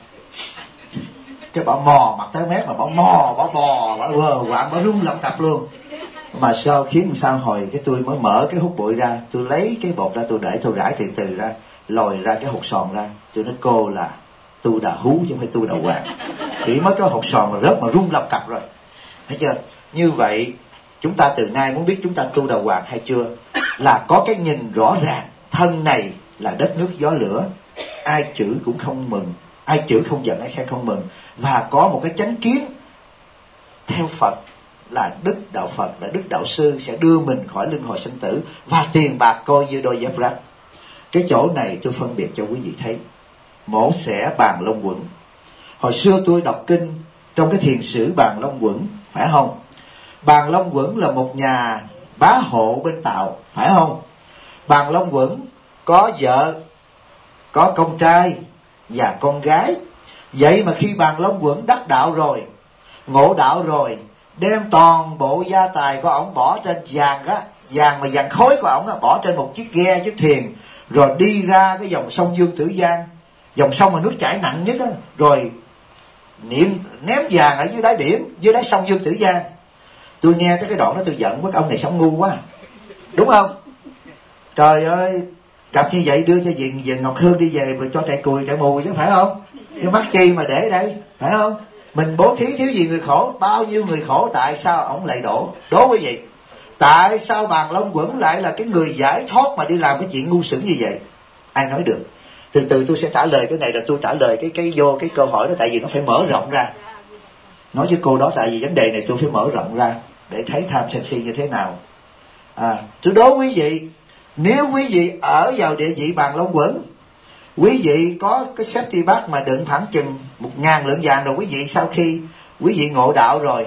cái bà mò mặt tới mét mà bà mò bà bò bà quạng bà rung lập cặp luôn. Mà sao khiến sao hồi cái tôi mới mở cái hút bụi ra, tôi lấy cái bột ra, tôi để tôi rải từ ra, lòi ra cái hột sòn ra. Tôi nói cô là tu đà hú chứ không phải tu đà hoàng. Chỉ mới có hột sòn mà rớt mà rung lập cặp rồi, thấy chưa? Như vậy chúng ta từ nay muốn biết chúng ta tu đà hoàng hay chưa, là có cái nhìn rõ ràng. Thân này là đất nước gió lửa, ai chửi cũng không mừng, ai chửi không giận, ai khen không mừng. Và có một cái chánh kiến theo Phật là đức đạo Phật, là đức đạo sư sẽ đưa mình khỏi luân hồi sinh tử, và tiền bạc coi như đôi dép rách. Cái chỗ này tôi phân biệt cho quý vị thấy. Mổ xẻ Bàn Long Quẩn. Hồi xưa tôi đọc kinh trong cái thiền sử Bàn Long Quẩn, phải không? Bàn Long Quẩn là một nhà bá hộ bên Tàu, phải không? Bàn Long Quẩn có vợ, có con trai và con gái. Vậy mà khi Bàn Long Quẩn đắc đạo rồi, ngộ đạo rồi, đem toàn bộ gia tài của ổng bỏ trên vàng á, vàng mà vàng khối của ổng á, bỏ trên một chiếc ghe, chiếc thuyền, rồi đi ra cái dòng sông Dương Tử Giang, dòng sông mà nước chảy nặng nhất á, rồi ném vàng ở dưới đáy biển, dưới đáy sông Dương Tử Giang. Tôi nghe tới cái đoạn đó tôi giận quá, ông này sống ngu quá, đúng không? Trời ơi, cặp như vậy đưa cho Dền Ngọc Hương đi về rồi cho chạy cùi chạy mù chứ, phải không? Cái mắc chi mà để đây, phải không? Mình bố thí thiếu gì người khổ, bao nhiêu người khổ, tại sao ổng lại đổ quý vị? Tại sao Bàn Long Quẩn lại là cái người giải thoát mà đi làm cái chuyện ngu xuẩn như vậy? Ai nói được? Từ từ tôi sẽ trả lời cái này, rồi tôi trả lời cái vô cái câu hỏi đó, tại vì nó phải mở rộng ra. Nói với cô đó, tại vì vấn đề này tôi phải mở rộng ra để thấy tham sân si như thế nào. Tôi đố quý vị, nếu quý vị ở vào địa vị Bàn Long Quẩn, quý vị có cái safety bag mà đựng khoảng chừng 1.000 lượng vàng rồi, quý vị sau khi quý vị ngộ đạo rồi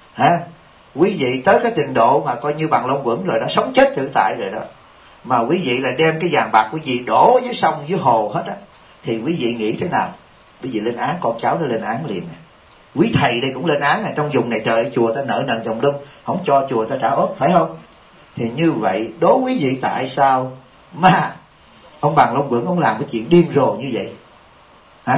quý vị tới cái trình độ mà coi như Bàn Long Quẩn rồi đó, sống chết tự tại rồi đó, mà quý vị là đem cái vàng bạc quý vị đổ dưới sông dưới hồ hết á, thì quý vị nghĩ thế nào? Quý vị lên án, con cháu nó lên án liền. Quý thầy đây cũng lên án, trong vùng này trời, chùa ta nợ nần chồng lum, không cho chùa ta trả ốp, phải không? Thì như vậy đố quý vị tại sao mà ông Bàn Long Quẩn ông làm cái chuyện điên rồ như vậy hả?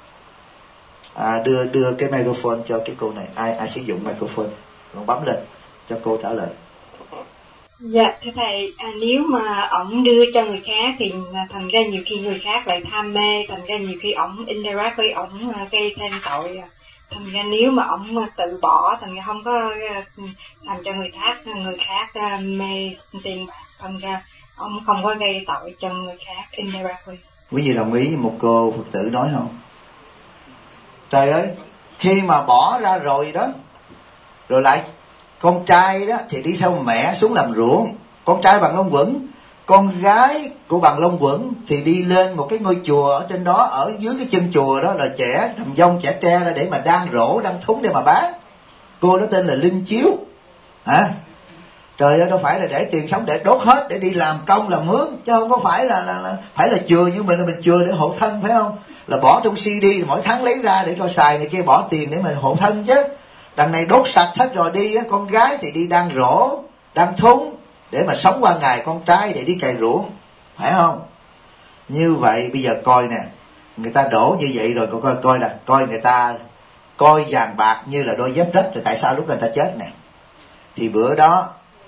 Đưa cái microphone cho cái cô này. Ai sử dụng microphone còn bấm lên cho cô trả lời. Dạ thưa thầy, nếu mà ổng đưa cho người khác thì thành ra nhiều khi người khác lại tham mê, thành ra nhiều khi ổng interact với ổng gây thêm tội. Thành ra nếu mà ổng tự bỏ, thành ra không có làm cho người khác mê tiền bạc, thành ra ông không có gây tội cho người khác indirectly. Quý vị đồng ý với một cô Phật tử nói không? Trời ơi, khi mà bỏ ra rồi đó, rồi lại con trai đó thì đi theo mẹ xuống làm ruộng, con trai Bàn Long Quẩn, con gái của Bàn Long Quẩn thì đi lên một cái ngôi chùa ở trên đó, ở dưới cái chân chùa đó là chẻ thầm dông, chẻ tre ra để mà đan rổ, đan thúng để mà bán. Cô đó tên là Linh Chiếu Trời ơi, đâu phải là để tiền sống để đốt hết để đi làm công làm mướn, chứ không có phải là phải là chừa như mình, là mình chừa để hộ thân, phải không? Là bỏ trong CD mỗi tháng lấy ra để cho xài, này kia bỏ tiền để mình hộ thân chứ. Đằng này đốt sạch hết rồi đi, con gái thì đi đan rổ, đan thúng để mà sống qua ngày, con trai để đi cày ruộng, phải không? Như vậy bây giờ coi nè, người ta đổ như vậy rồi, coi người ta coi vàng bạc như là đôi dép rách, rồi tại sao lúc này ta chết nè? Thì bữa đó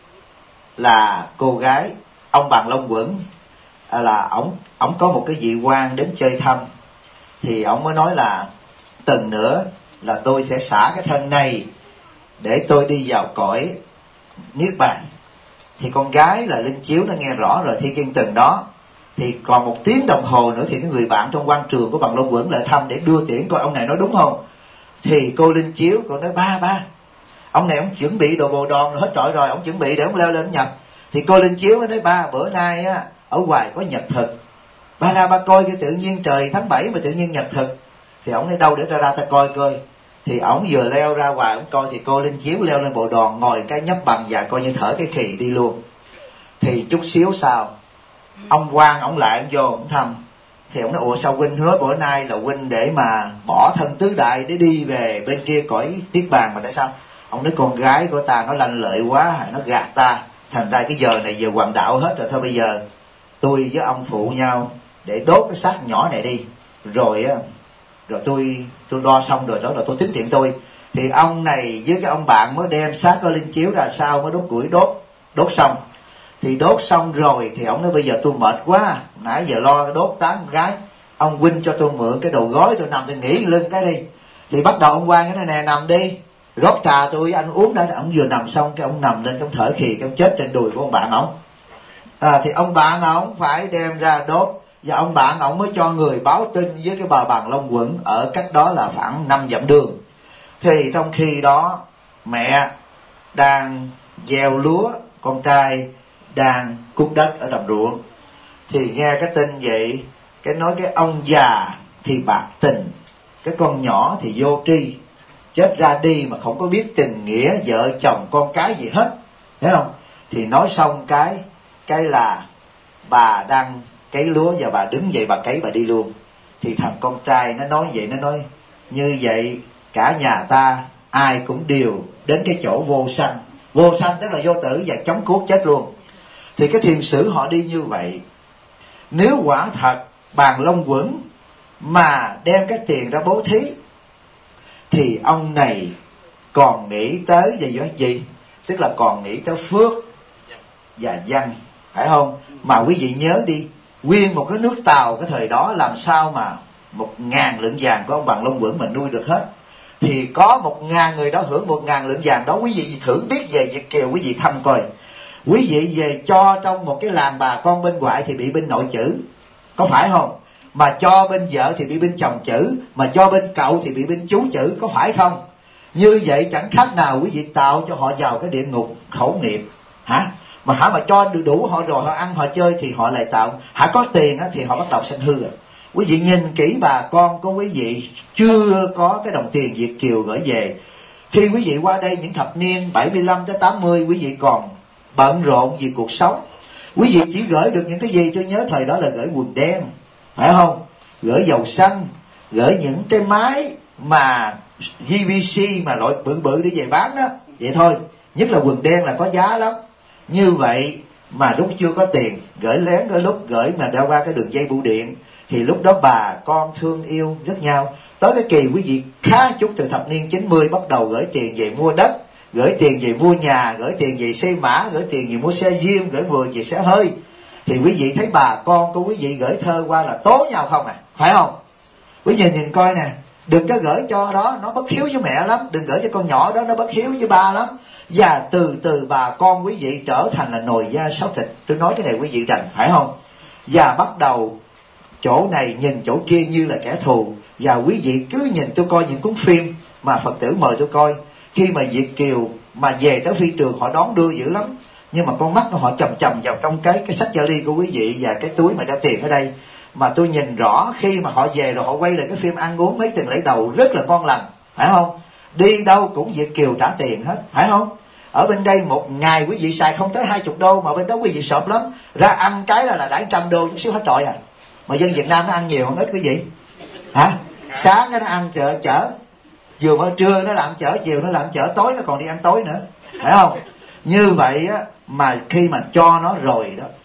là cô gái, ông Bằng Long Quẩn, là ổng có một cái vị quan đến chơi thăm, thì ổng mới nói là tuần nữa là tôi sẽ xả cái thân này để tôi đi vào cõi niết bàn. Thì con gái là Linh Chiếu nó nghe rõ rồi, thì kiên tuần đó thì còn 1 tiếng đồng hồ nữa thì cái người bạn trong quan trường của Bằng Long Quẩn lại thăm để đưa tiễn coi ông này nói đúng không. Thì cô Linh Chiếu cô nói ba ông này ông chuẩn bị đồ bồ đòn hết trọi rồi, ông chuẩn bị để ông leo lên nhật. Thì cô Linh Chiếu mới nói ba, bữa nay á ở ngoài có nhật thực, ba ra ba coi cái tự nhiên trời tháng 7 mà tự nhiên nhật thực. Thì ổng nói đâu để ra ta coi. Thì ổng vừa leo ra ngoài ổng coi thì cô Linh Chiếu leo lên bộ đòn, ngồi cái nhấp bằng và coi như thở cái khì đi luôn. Thì chút xíu sau ông quan ổng lại ổng vô ổng thăm. Thì ổng nói ủa sao huynh hứa bữa nay là huynh để mà bỏ thân tứ đại để đi về bên kia cõi niết bàn, mà tại sao? Ông nói con gái của ta nó lanh lợi quá, nó gạt ta, thành ra cái giờ này giờ hoàng đạo hết rồi, thôi bây giờ tôi với ông phụ nhau để đốt cái xác nhỏ này đi, rồi tôi đo xong rồi đó là tôi tính chuyện tôi. Thì ông này với cái ông bạn mới đem xác của Linh Chiếu ra sau mới đốt củi đốt xong. Thì đốt xong rồi thì ông nói bây giờ tôi mệt quá, nãy giờ lo đốt 8 gái, ông huynh cho tôi mượn cái đầu gối tôi nằm tôi nghỉ lưng cái đi. Thì bắt đầu ông quan cái này nè, nằm đi, rót trà tôi anh uống đã. Ông vừa nằm xong cái ông nằm lên, ông thở khì, cái ông chết trên đùi của ông bạn ổng. Thì ông bạn ổng phải đem ra đốt, và ông bạn ổng mới cho người báo tin với cái bà Bằng Long Quẩn ở cách đó là khoảng 5 dặm đường. Thì trong khi đó mẹ đang gieo lúa, con trai đang cuốc đất ở đồng ruộng. Thì nghe cái tin vậy, cái nói cái ông già thì bạc tình, cái con nhỏ thì vô tri, chết ra đi mà không có biết tình nghĩa vợ chồng con cái gì hết, thấy không? Thì nói xong cái là bà đang cấy lúa và bà đứng dậy bà cấy bà đi luôn. Thì thằng con trai nó nói vậy, nó nói như vậy cả nhà ta ai cũng đều đến cái chỗ vô sanh tức là vô tử và chống cuốc chết luôn. Thì cái thiền sử họ đi như vậy. Nếu quả thật Bàn Long Quẩn mà đem cái tiền ra bố thí thì ông này còn nghĩ tới gì? Tức là còn nghĩ tới phước và văn, phải không? Mà quý vị nhớ đi, nguyên một cái nước Tàu cái thời đó làm sao mà 1.000 lượng vàng của ông Bằng Long Quẩn mà nuôi được hết. Thì có 1.000 người đó hưởng 1.000 lượng vàng đó, quý vị thử biết về Việt Kiều quý vị thăm coi. Quý vị về cho trong một cái làng bà con bên ngoại thì bị bên nội chữ, có phải không? Mà cho bên vợ thì bị bên chồng chữ, mà cho bên cậu thì bị bên chú chữ, có phải không? Như vậy chẳng khác nào quý vị tạo cho họ vào cái địa ngục khẩu nghiệp, hả? Mà cho đủ họ rồi họ ăn họ chơi thì họ lại tạo, có tiền thì họ bắt đầu sanh hư rồi. Quý vị nhìn kỹ bà con của quý vị chưa có cái đồng tiền Việt Kiều gửi về. Khi quý vị qua đây những thập niên 75 tới 80, quý vị còn bận rộn vì cuộc sống, quý vị chỉ gửi được những cái gì? Tôi nhớ thời đó là gửi quần đen, phải không? Gửi dầu xăng, gửi những cái máy mà GBC mà loại bự đi về bán đó, vậy thôi. Nhất là quần đen là có giá lắm. Như vậy mà lúc chưa có tiền, gửi lén cái lúc gửi mà đeo qua cái đường dây bưu điện, thì lúc đó bà con thương yêu rất nhau. Tới cái kỳ quý vị khá chút từ thập niên 90 bắt đầu gửi tiền về mua đất, gửi tiền về mua nhà, gửi tiền về xây mã, gửi tiền về mua xe diêm, gửi vừa về xe hơi. Thì quý vị thấy bà con của quý vị gửi thơ qua là tố nhau không phải không? Quý vị nhìn coi nè, đừng có gửi cho đó, nó bất hiếu với mẹ lắm, đừng gửi cho con nhỏ đó, nó bất hiếu với ba lắm. Và từ bà con quý vị trở thành là nồi da sáo thịt. Tôi nói cái này quý vị rành, phải không? Và bắt đầu chỗ này nhìn chỗ kia như là kẻ thù. Và quý vị cứ nhìn tôi coi những cuốn phim mà Phật tử mời tôi coi, khi mà Việt Kiều mà về tới phi trường họ đón đưa dữ lắm, nhưng mà con mắt họ chầm vào trong cái sách vali của quý vị và cái túi mà đeo tiền ở đây. Mà tôi nhìn rõ khi mà họ về rồi họ quay lại cái phim ăn uống mấy tuần lễ đầu rất là ngon lành, phải không? Đi đâu cũng Việt Kiều trả tiền hết, phải không? Ở bên đây một ngày quý vị xài không tới 20 đô, mà bên đó quý vị sộp lắm, ra ăn cái là đãi 100 đô chút xíu hết trọi à. Mà dân Việt Nam nó ăn nhiều hơn ít quý vị, hả? Sáng nó ăn chở vừa mới trưa nó làm chở, chiều nó làm chở, tối nó còn đi ăn tối nữa, phải không? Như vậy á, mà khi mà cho nó rồi đó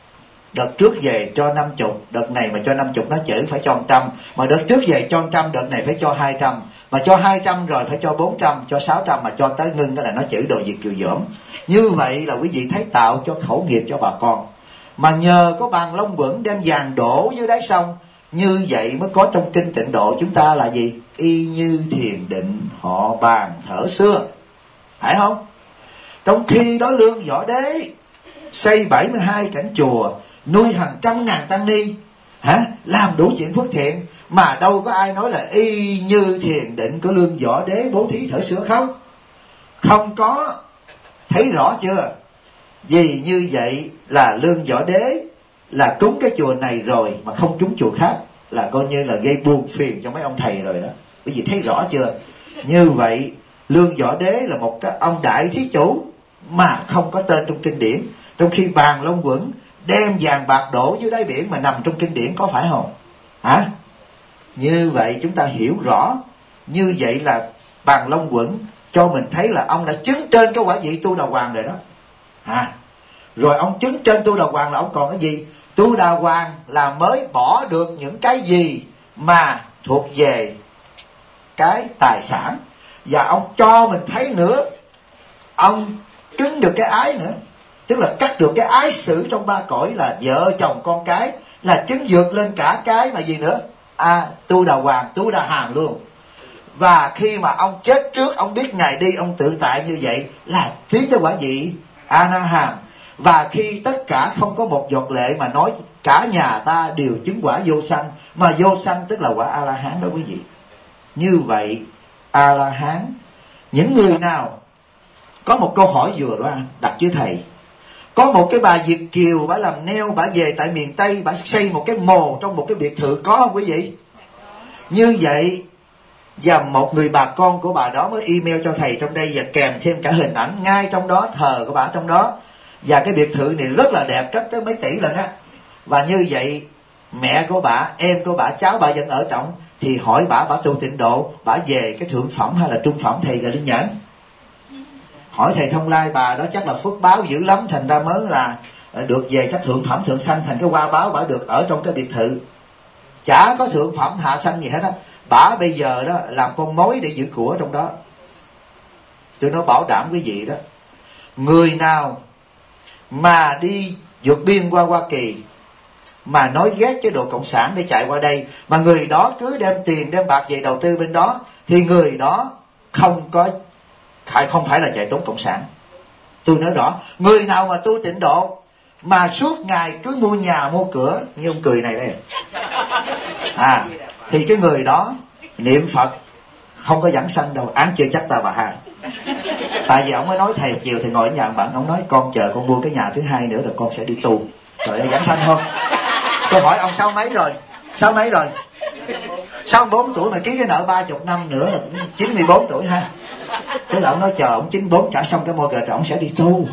đợt trước về cho 50, đợt này mà cho 50 nó chữ phải cho 100, mà đợt trước về cho 100, đợt này phải cho 200, mà cho 200 rồi phải cho 400, cho 600, mà cho tới ngưng cái là nó chữ Đồ Việt Kiều Dõm. Như vậy là quý vị thấy tạo cho khẩu nghiệp cho bà con. Mà nhờ có bàn long quẩn đem vàng đổ dưới đáy sông, như vậy mới có trong kinh Tịnh Độ chúng ta là gì? Y như thiền định họ bàn thở xưa, phải không? Trong khi đó Lương Võ Đế xây 72 cảnh chùa, nuôi hàng trăm ngàn tăng ni, làm đủ chuyện phước thiện, mà đâu có ai nói là y như thiền định của Lương Võ Đế bố thí thở xưa không? Không có. Thấy rõ chưa? Vì như vậy là Lương Võ Đế là cúng cái chùa này rồi mà không cúng chùa khác, là coi như là gây buồn phiền cho mấy ông thầy rồi đó. Quý vị thấy rõ chưa? Như vậy Lương Võ Đế là một cái ông đại thí chủ mà không có tên trong kinh điển, trong khi bàn long quẩn đem vàng bạc đổ dưới đáy biển mà nằm trong kinh điển, có phải không? Như vậy chúng ta hiểu rõ. Như vậy là bàn long quẩn cho mình thấy là ông đã chứng trên cái quả vị Tu Đà Hoàng rồi đó. Rồi ông chứng trên Tu Đà Hoàng là ông còn cái gì? Tu Đà Hoàng là mới bỏ được những cái gì mà thuộc về cái tài sản, và ông cho mình thấy nữa, ông chứng được cái ái nữa, tức là cắt được cái ái sử trong ba cõi là vợ chồng con cái, là chứng vượt lên cả cái mà gì nữa, Tu Đà Hoàng, Tu Đà Hàm luôn. Và khi mà ông chết trước, ông biết ngày đi ông tự tại như vậy là tiến tới quả vị A Na Hàm. Và khi tất cả không có một giọt lệ mà nói cả nhà ta đều chứng quả vô sanh, mà vô sanh tức là quả A La Hán đó quý vị. Như vậy A La Hán, những người nào có một câu hỏi vừa đó đặt với thầy. Có một cái bà Việt kiều, bà làm neo, bà về tại miền Tây, bà xây một cái mồ trong một cái biệt thự, có không quý vị? Như vậy, và một người bà con của bà đó mới email cho thầy trong đây và kèm thêm cả hình ảnh ngay trong đó, thờ của bà trong đó. Và cái biệt thự này rất là đẹp, cất tới mấy tỷ lần á. Và như vậy mẹ của bà, em của bà, cháu bà vẫn ở trọng, thì hỏi bà tu Tịnh Độ, bà về cái thượng phẩm hay là trung phẩm, thầy là Linh Nhẫn. Hỏi thầy Thông Lai, bà đó chắc là phước báo dữ lắm, thành ra mới là được về các thượng phẩm thượng sanh, thành cái hoa báo bà được ở trong cái biệt thự. Chả có thượng phẩm hạ sanh gì hết á. Bà bây giờ đó làm con mối để giữ của trong đó. Tôi nói bảo đảm quý vị đó, người nào mà đi vượt biên qua Hoa Kỳ mà nói ghét chế độ cộng sản để chạy qua đây, mà người đó cứ đem tiền đem bạc về đầu tư bên đó, thì người đó không phải là chạy trốn cộng sản. Tôi nói rõ, người nào mà tu Tịnh Độ mà suốt ngày cứ mua nhà mua cửa như ông cười này đây, thì cái người đó niệm Phật không có giảng sanh đâu, án chưa chắc ta bà ha. Tại vì ông mới nói thầy chiều thầy ngồi ở nhà bạn, ông nói con chờ con mua cái nhà thứ hai nữa rồi con sẽ đi tu. Trời ơi, giảng sanh không? Tôi hỏi ông 6 mấy rồi? 64 tuổi mà ký cái nợ 30 năm nữa là 94 tuổi ha. Tức là ông nói chờ ông 94 trả xong cái mortgage rồi ông sẽ đi tu.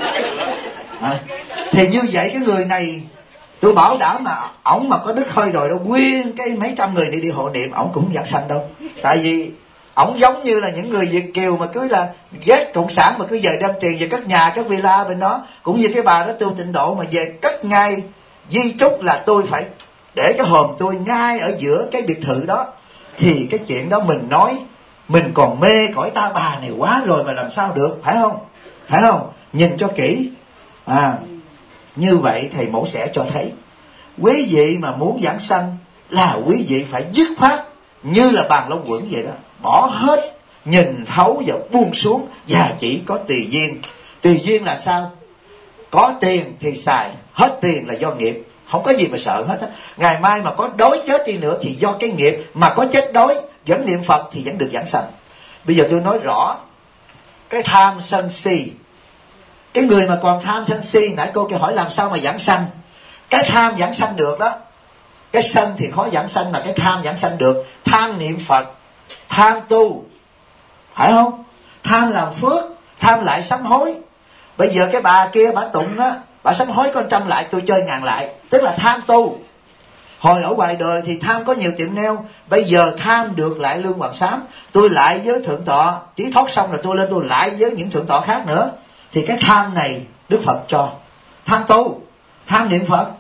Thì như vậy cái người này tôi bảo đảm mà ổng mà có đức hơi rồi đâu, nguyên cái mấy trăm người đi hộ niệm ổng cũng không giảng sanh đâu. Tại vì ổng giống như là những người Việt kiều mà cứ là ghét cộng sản mà cứ về đem tiền về cất nhà cất villa bên đó. Cũng như cái bà đó tu Tịnh Độ mà về cất ngay di chúc là tôi phải để cái hòm tôi ngay ở giữa cái biệt thự đó. Thì cái chuyện đó mình nói mình còn mê cõi ta bà này quá rồi mà làm sao được, phải không? Phải không? Nhìn cho kỹ. Như vậy thầy mổ xẻ cho thấy quý vị mà muốn giảng sanh là quý vị phải dứt khoát như là bàn long quẩn vậy đó, bỏ hết, nhìn thấu và buông xuống, và chỉ có tùy duyên. Tùy duyên là sao? Có tiền thì xài, hết tiền là do nghiệp, không có gì mà sợ hết á. Ngày mai mà có đói chết đi nữa thì do cái nghiệp, mà có chết đói vẫn niệm Phật thì vẫn được giảng sanh. Bây giờ tôi nói rõ cái tham sân si. Cái người mà còn tham sân si, nãy cô kia hỏi làm sao mà giảng sanh. Cái tham giảng sanh được đó, cái sân thì khó giảng sanh, mà cái tham giảng sanh được. Tham niệm Phật, tham tu, phải không? Tham làm phước, tham lại sám hối. Bây giờ cái bà kia bà tụng đó, bà sám hối con 100 lại tôi chơi 1000 lại, tức là tham tu. Hồi ở ngoài đời thì tham có nhiều tiệm neo, bây giờ tham được lại lương hoàng sám, tôi lại với thượng tọa trí thoát xong rồi tôi lên tôi lại với những thượng tọa khác nữa. Thì cái tham này Đức Phật cho tham tu, tham niệm Phật,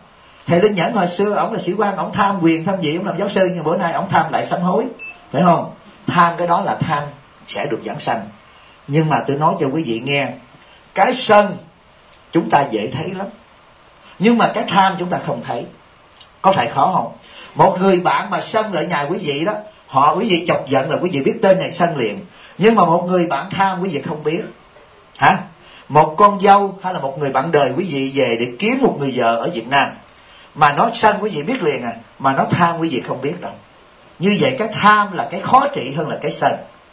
Thầy Linh Nhẫn hồi xưa ổng là sĩ quan, ổng tham quyền tham vị, ổng làm giáo sư, nhưng bữa nay ổng tham lại sám hối, phải không? Tham cái đó là tham sẽ được giảng sanh. Nhưng mà tôi nói cho quý vị nghe, cái sân chúng ta dễ thấy lắm, nhưng mà cái tham chúng ta không thấy. Có phải khó không? Một người bạn mà sân lại nhà quý vị đó, quý vị chọc giận là quý vị biết tên này sân liền. Nhưng mà một người bạn tham quý vị không biết. Hả? Một con dâu hay là một người bạn đời quý vị về để kiếm một người vợ ở Việt Nam, mà nó sân quý vị biết liền à, mà nó tham quý vị không biết đâu. Như vậy cái tham là cái khó trị hơn là cái sân.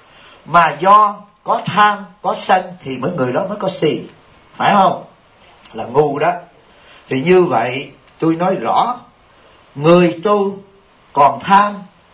Mà do có tham, có sân thì mỗi người đó mới có si, phải không? Là ngu đó. Thì như vậy tôi nói rõ, người tu còn tham,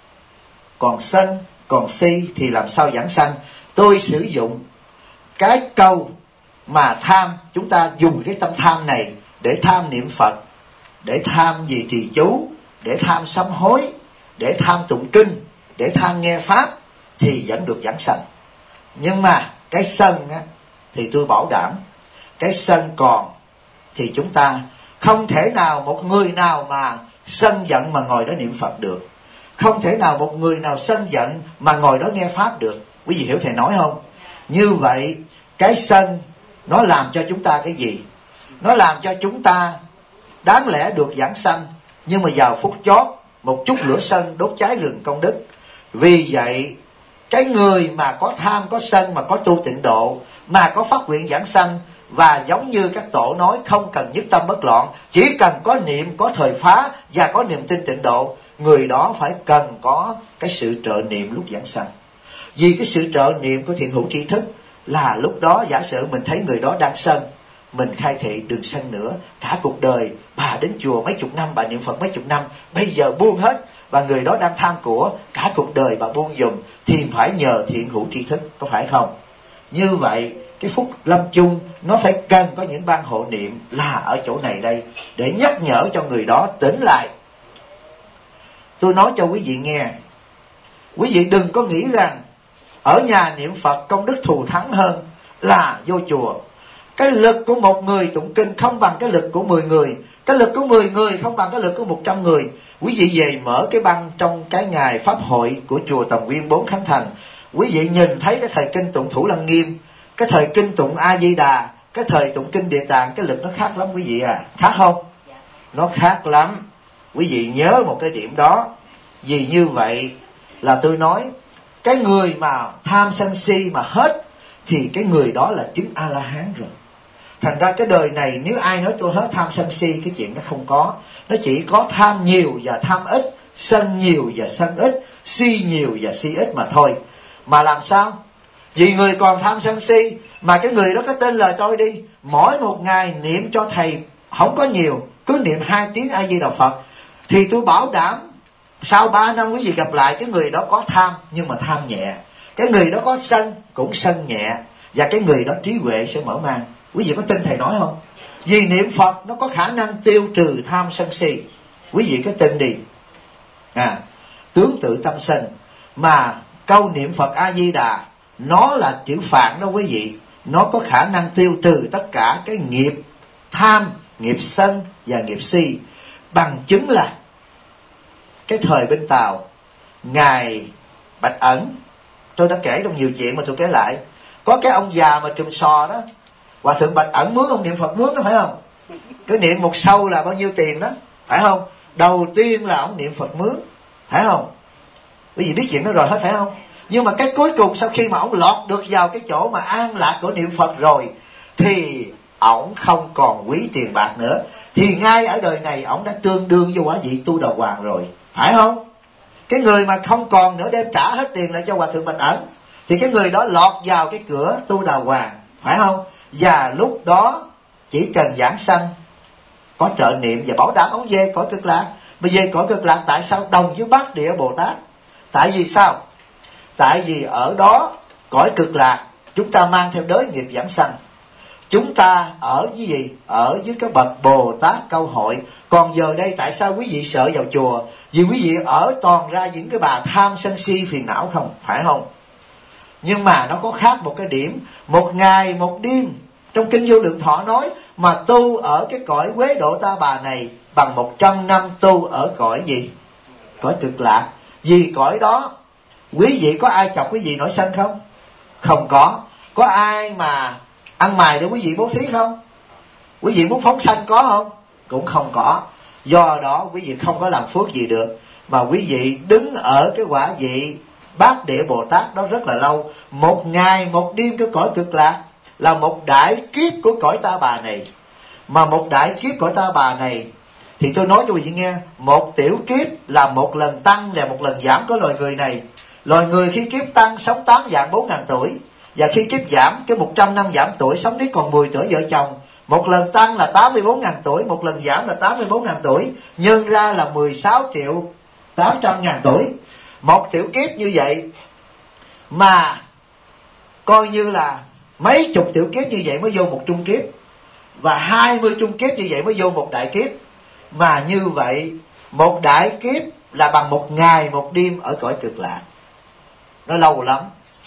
còn sân, còn si thì làm sao giảng sanh? Tôi sử dụng cái câu mà tham, chúng ta dùng cái tâm tham này để tham niệm Phật, để tham gì trì chú, để tham sám hối, để tham tụng kinh, để tham nghe pháp thì vẫn được giảng sanh. Nhưng mà cái sân á, thì tôi bảo đảm cái sân còn thì chúng ta không thể nào một người nào mà sân giận mà ngồi đó niệm Phật được. Không thể nào một người nào sân giận mà ngồi đó nghe pháp được. Quý vị hiểu thầy nói không? Như vậy cái sân nó làm cho chúng ta cái gì? Nó làm cho chúng ta đáng lẽ được giảng sanh, nhưng mà vào phút chót một chút lửa sân đốt cháy rừng công đức. Vì vậy cái người mà có tham, có sân mà có tu tịnh độ, mà có phát nguyện giảng sanh, và giống như các tổ nói không cần nhất tâm bất loạn, chỉ cần có niệm, có thời phá và có niềm tin tịnh độ, người đó phải cần có cái sự trợ niệm lúc giảng sanh. Vì cái sự trợ niệm của thiện hữu tri thức là lúc đó giả sử mình thấy người đó đang sân, mình khai thị đừng sân nữa, cả cuộc đời bà đến chùa mấy chục năm, bà niệm Phật mấy chục năm, bây giờ buông hết, và người đó đang tham của, cả cuộc đời bà buông dùm, thì phải nhờ thiện hữu tri thức, có phải không? Như vậy cái phút lâm chung nó phải cần có những ban hộ niệm là ở chỗ này đây, để nhắc nhở cho người đó tỉnh lại. Tôi nói cho quý vị nghe, quý vị đừng có nghĩ rằng ở nhà niệm Phật công đức thù thắng hơn là vô chùa. Cái lực của một người tụng kinh không bằng cái lực của 10 người. Cái lực của 10 người không bằng cái lực của 100 người. Quý vị về mở cái băng trong cái ngày Pháp hội của chùa Tầm Nguyên 4 Khánh Thành, quý vị nhìn thấy cái thời kinh tụng Thủ Lăng Nghiêm, cái thời kinh tụng A Di Đà, cái thời tụng kinh Địa Tạng, cái lực nó khác lắm quý vị à. Khác không? Nó khác lắm. Quý vị nhớ một cái điểm đó. Vì như vậy là tôi nói, cái người mà tham sân si mà hết thì cái người đó là chứng A-la-hán rồi. Thành ra cái đời này nếu ai nói tôi hết tham sân si, cái chuyện đó không có. Nó chỉ có tham nhiều và tham ít, sân nhiều và sân ít, si nhiều và si ít mà thôi. Mà làm sao? Vì người còn tham sân si, mà cái người đó có tên lời tôi đi, mỗi một ngày niệm cho thầy không có nhiều, cứ niệm 2 tiếng A Di Đà Phật, thì tôi bảo đảm sau 3 năm quý vị gặp lại, cái người đó có tham nhưng mà tham nhẹ, cái người đó có sân cũng sân nhẹ, và cái người đó trí huệ sẽ mở mang. Quý vị có tin thầy nói không? Vì niệm Phật nó có khả năng tiêu trừ tham sân si. Quý vị có tin đi. Tướng tự tâm sinh. Mà câu niệm Phật A Di Đà nó là chữ Phạn đó quý vị, nó có khả năng tiêu trừ tất cả cái nghiệp tham, nghiệp sân và nghiệp si. Bằng chứng là cái thời bên Tàu, ngài Bạch Ẩn, tôi đã kể trong nhiều chuyện mà tôi kể lại, có cái ông già mà trùm sò đó, Hòa thượng Bạch Ẩn mướn ông niệm Phật mướn đó, phải không? Cái niệm một sâu là bao nhiêu tiền đó, phải không? Đầu tiên là ông niệm Phật mướn, phải không? Quý vị biết chuyện đó rồi hết, phải không? Nhưng mà cái cuối cùng sau khi mà ông lọt được vào cái chỗ mà an lạc của niệm Phật rồi, thì ổng không còn quý tiền bạc nữa. Thì ngay ở đời này ổng đã tương đương với quả vị Tu Đà Hoàng rồi, phải không? Cái người mà không còn nữa đem trả hết tiền lại cho Hòa thượng Bạch Ẩn, thì cái người đó lọt vào cái cửa Tu Đà Hoàng, phải không? Và lúc đó chỉ cần giảng sanh, có trợ niệm và bảo đảm ông về cõi Cực Lạc. Mà về cõi Cực Lạc tại sao đồng với Bát Địa Bồ Tát? Tại vì sao? Tại vì ở đó cõi Cực Lạc chúng ta mang theo đới nghiệp giảng sanh. Chúng ta ở với gì? Ở với các bậc Bồ Tát Câu Hội. Còn giờ đây tại sao quý vị sợ vào chùa? Vì quý vị ở toàn ra những cái bà tham sân si phiền não không, phải không? Nhưng mà nó có khác một cái điểm. Một ngày một đêm, trong Kinh Vô Lượng Thọ nói, mà tu ở cái cõi Quế Độ Ta Bà này bằng 100 năm tu ở cõi gì? Cõi cực lạc. Vì cõi đó quý vị có ai chọc quý vị nổi sân không? Không có. Có ai mà ăn mày để quý vị bố thí không? Quý vị muốn phóng sanh có không? Cũng không có. Do đó quý vị không có làm phước gì được, mà quý vị đứng ở cái quả vị Bát Địa Bồ Tát đó rất là lâu. Một ngày một đêm cái cõi cực lạc là một đại kiếp của cõi Ta Bà này. Mà một đại kiếp cõi Ta Bà này thì tôi nói cho quý vị nghe, một tiểu kiếp là một lần tăng và một lần giảm của loài người này. Loài người khi kiếp tăng sống 8 vạn 4.000 tuổi, và khi kiếp giảm, cái 100 năm giảm tuổi sống đến còn 10 tuổi vợ chồng. Một lần tăng là 84.000 tuổi, một lần giảm là 84.000 tuổi, nhân ra là 16.800.000 tuổi. Một tiểu kiếp như vậy mà coi như là mấy chục tiểu kiếp như vậy mới vô một trung kiếp, và 20 trung kiếp như vậy mới vô một đại kiếp. Mà như vậy một đại kiếp là bằng một ngày một đêm ở cõi cực lạc. Nó lâu lắm.